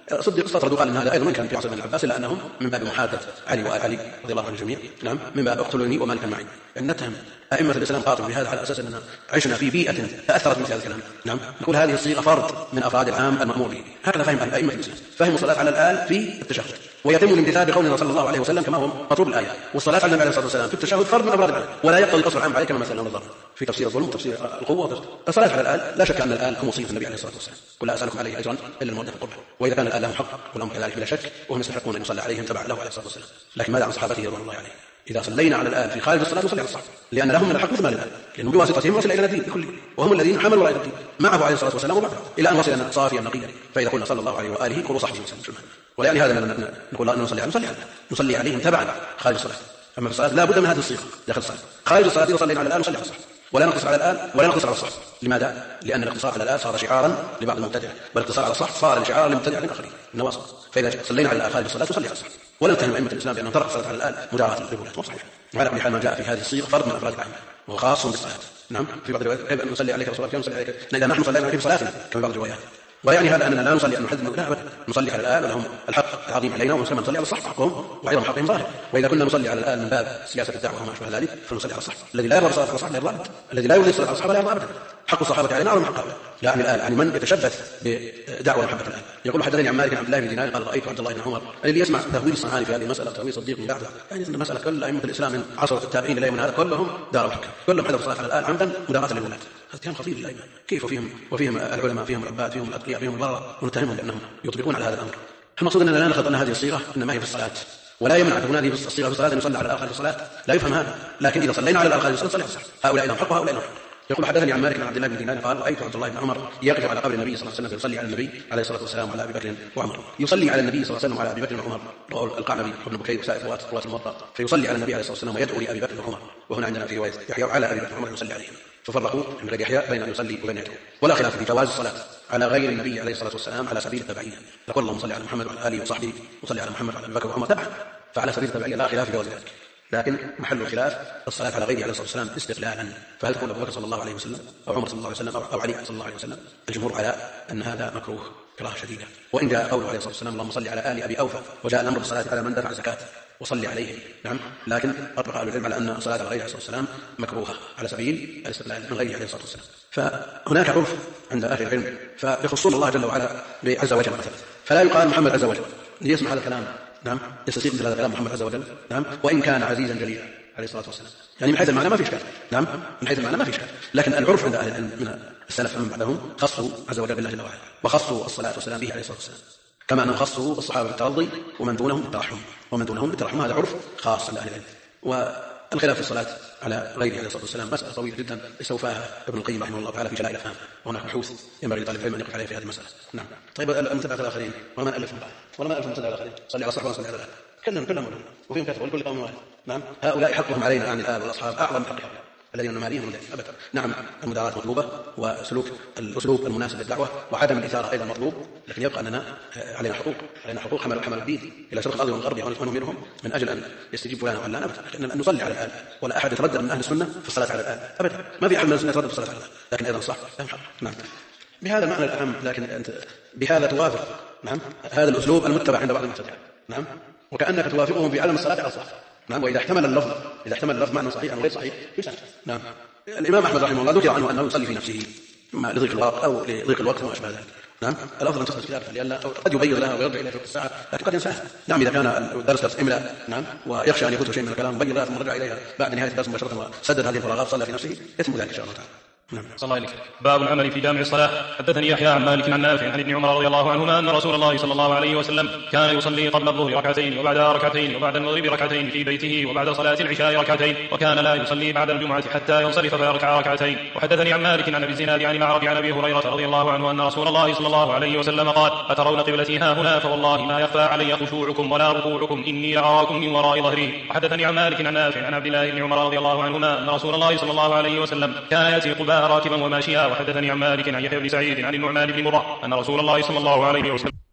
صدق استطردوا قال ان هذا ايضا من كان في عصر ابن عباس، الا انهم من باب محادثه علي وال علي رضي الله عن الجميع، نعم، من باب اقتلوني وما كان معي. ان نتهم ائمه الاسلام قاطبوا بهذا على اساس اننا عشنا في بيئه تاثرت مثل هذا الكلام، نعم، نقول هذه الصيغه فرد من افراد العام المامور به. هكذا فهم ائمه الاسلام، فهموا الصلاه على الال في التشهد، ويتم الامتثال بقولنا صلى الله عليه وسلم كما هو مطلوب الايه، والصلاه على النبي عليه الصلاه والسلام في التشهد فرد من افراد العام، ولا يقتضي القصر العام عليه كما مثلا نظر في تفسير الظلم وتفسير القوه. الصلاه على الال لا شك ان الال هم وصيه النبي عليه الصلاه والسلام، قل لا اسالكم عليه اجرا الا الموده في القربى، واذا كان الال لهم حق ولهم كذلك بلا شك، وهم يستحقون ان يصلى عليهم تبعا له عليه الصلاه والسلام. لكن ماذا عن صحابته رضوان الله عليهم؟ اذا صلينا على الال في خارج الصلاه نصلي على الصحابه، لان لهم من الحق مثل ما للال، لانهم بواسطتهم وصل الى الدين كله، وهم الذين حملوا رايه الدين معه عليه الصلاه والسلام وبعده الى ان وصل لنا صافيا نقيا. فاذا قلنا صلى الله عليه واله قولوا صحبه وسلم، ولان هذا نقول ان نصلي عليهم تبعا خارج الصلاه. اما في الصلاه لا بد من هذه الصيغه داخل الصلاه، خارج الصلاه اذا صلينا على الال نصلي على الصحابه، ولا نقتصر على الآل ولا نقتصر على الصحف. لماذا؟ لأن الاقتصار على الآل صار شعارا لبعض المبتدع، بل الاقتصار على الصحف صار شعارا للمبتدع الآخرين النواصب. فإذا صلينا على الآل خارج الصلاة نصلي على الصحف، ولا نتهم أئمة الإسلام بأنهم تركوا الصلاة على الآل مداراة للقبلات، مو صحيح. وعلى كل حال ما جاء في هذه الصيغة فرد من أفراد العامة وخاص بالصلاة. نعم، في بعض الروايات كيف أن نصلي عليك رسول الله كيف نصلي عليك إذا نحن صلينا عليك في صلاتنا كما بعض الروايات. ويعني هذا أننا لا نصلي أن نحدد، لا أبدا، نصلي على الآل ولهم الحق العظيم علينا، ونصلي على الصحف حقهم وأيضا حقهم ظاهر. وإذا كنا نصلي على الآل من باب سياسة الدعوة وما أشبه ذلك فنصلي على الصحف. الذي لا يرضى الصلاة على الصحف لا يرضى أبدا، الذي لا يرضي الصلاة على الصحابة لا يرضى أبدا. حق الصحابة علينا أعظم حق هؤلاء، لا عن الآل، عن من يتشبث بدعوة محبة الآل. يقول حدثني عن مالك عن عبد الله بن دينار قال رأيت عبد الله بن عمر اللي يسمع تهويل الصنعاني في هذه المسألة تهويل صديق من بعده، يعني أن المسألة كل أئمة الإسلام من عصر التابعين إلى من هذا كلهم داروا الحكم، كلهم حذفوا الصلاة على الآل عمدا مداراة للولاة. هذا كلام خطير للأئمة، كيف وفيهم العلماء، فيهم العباد، فيهم الأتقياء، فيهم البررة، ونتهمهم بأنهم يطبقون على هذا الأمر. المقصود أننا لا نخلط أن هذه الصيغة إنما هي في الصلاة، ولا يمنع تكون هذه الصيغة في الصلاة أن يصلى على الآل خارج الصلاة، لا يفهم هذا. لكن إذا صلينا على الآل خارج الصلاة نصلي على الصحابة، هؤلاء لهم حق وهؤلاء لهم حق. يقول حدثني عن مالك عن عبد الله بن دينار قال رأيت عبد الله بن عمر يقف على قبر النبي صلى الله عليه وسلم يصلي على النبي عليه الصلاة والسلام وعلى أبي بكر وعمر، يصلي على النبي صلى الله عليه وسلم وعلى أبي بكر وعمر، رواه القعنبي وابن بكير وسائر رواة الموطأ. فيصلي على النبي عليه الصلاة والسلام ويدعو لأبي بكر وعمر، وهنا عندنا في رواية يحيى على أبي بكر وعمر يصلي عليهم، ففرقوا من غير يحيى بين أن يصلي وبين يدعو. ولا خلاف في جواز الصلاة على غير النبي عليه الصلاة والسلام على سبيل التبعية، يقول اللهم صل على محمد وعلى آله وصحبه وصلي على محمد وعلى أبي بكر وعمر تبعا، فعلى سبيل التبعية لا خلاف في جواز ذلك. لكن محل الخلاف الصلاة على غيره عليه الصلاة والسلام استقلالا، فهل تقول أبو بكر صلى الله عليه وسلم أو عمر صلى الله عليه وسلم أو علي صلى الله عليه وسلم؟ الجمهور على أن هذا مكروه كراهة شديدة. وإن جاء قوله عليه الصلاة والسلام اللهم صل على آل أبي أوفى، وجاء الأمر بالصلاة على من دفع زكاة وصلي عليه، نعم، لكن أطلق أهل العلم على أن الصلاة على غيره عليه الصلاة والسلام مكروهة على سبيل الاستقلال من غيره عليه الصلاة والسلام. فهناك عرف عند أهل العلم فيخصون الله جل وعلا عز وجل مثلا، فلا يقال محمد عز وجل ليسمع هذا الكلام، نعم، يستطيع مثل هذا الكلام محمد عز وجل، نعم، وإن كان عزيزا جليلا عليه الصلاة والسلام، يعني من حيث المعنى ما في إشكال، نعم، من حيث المعنى ما في إشكال. لكن العرف عند أهل العلم من السلف ومن بعدهم خصوا عز وجل بالله جل وعلا، وخصوا الصلاة والسلام به عليه الصلاة والسلام، كما أنهم خصوا الصحابة بالترضي ومن دونهم بالترحم، هذا عرف خاص عند أهل العلم. والخلاف في الصلاة على غيره عليه الصلاة والسلام مسألة طويلة جدا استوفاها ابن القيم رحمه الله تعالى في جلائل الأفهام، وهناك بحوث ينبغي لطالب العلم أن يقف عليه في هذه المسألة. نعم. طيب المتبعة الآخرين ومن ألفهم بعد ولا ما ألفهم المتبعة الآخرين؟ صلي على الصحابة وصلي على الآل، كلهم وفيهم كتب ولكل قوم واحد. نعم، هؤلاء حقهم علينا عن الآل والأصحاب أعظم حق هؤلاء الذين نماليهم من ذلك أبدا. نعم، المداراة مطلوبة وسلوك الأسلوب المناسب للدعوة وعدم الإثارة أيضا مطلوب، لكن يبقى أننا علينا حقوق حمل الدين إلى شرق الأرض والغرب يعملون منهم من أجل أن يستجيب فلان وعلان أبدا، أن نصلي على الآل، ولا أحد يتردد من أهل السنة في الصلاة على الآل أبدا، ما في أحد من السنة يتردد في الصلاة على الآل، لكن أيضا صح. نعم، بهذا المعنى الأهم، لكن أنت بهذا توافق، نعم، هذا الأسلوب المتبع عند بعض المبتدعين، نعم، وكأنك توافقهم في عدم الصلاة على الصحف، نعم، وإذا احتمل اللفظ معنى صحيح أو غير صحيح يسأل. نعم، الإمام أحمد رحمه الله ذكر عنه أنه يصلي في نفسه إما لضيق الوقت أو لضيق الوقت وما أشبه ذلك. نعم، الأفضل أن تخرج كتابا لأن قد يبين لها ويرجع إليها في الساعة، لكن قد ينساها. نعم، إذا كان الدرس إملاء، نعم، ويخشى أن يفوت شيء من الكلام يبين لها ثم رجع إليها بعد نهاية الدرس مباشرة وسدد هذه الفراغات صلى في نفسه يتم ذلك إن شاء الله تعالى. صلى الله عليه. باب العمل في جامع الصلاة. حدثني يحيى عن مالك عن نافع عن ابن عمر رضي الله عنهما أن رسول الله صلى الله عليه وسلم كان يصلي قبل الظهر ركعتين وبعدها ركعتين وبعد المغرب ركعتين في بيته وبعد صلاة العشاء ركعتين، وكان لا يصلي بعد الجمعة حتى ينصرف فيركع ركعتين. وحدثني عن مالك عن أبي الزناد عن معرب عن أبي هريرة رضي الله عنه أن رسول الله صلى الله عليه وسلم قال: أترون قبلتي ها هنا فوالله ما يخفى علي خشوعكم ولا ركوعكم إني لأراكم من وراء ظهري. وحدثني عن مالك عن نافع عن عبد الله بن عمر رضي الله عنهما أن رسول الله صلى الله عليه وسلم كان يأتي قباء راكبا وماشيا. وحدثني عن مالك عن يحيى بن سعيد عن النعمان بن مرة أن رسول الله صلى الله عليه وسلم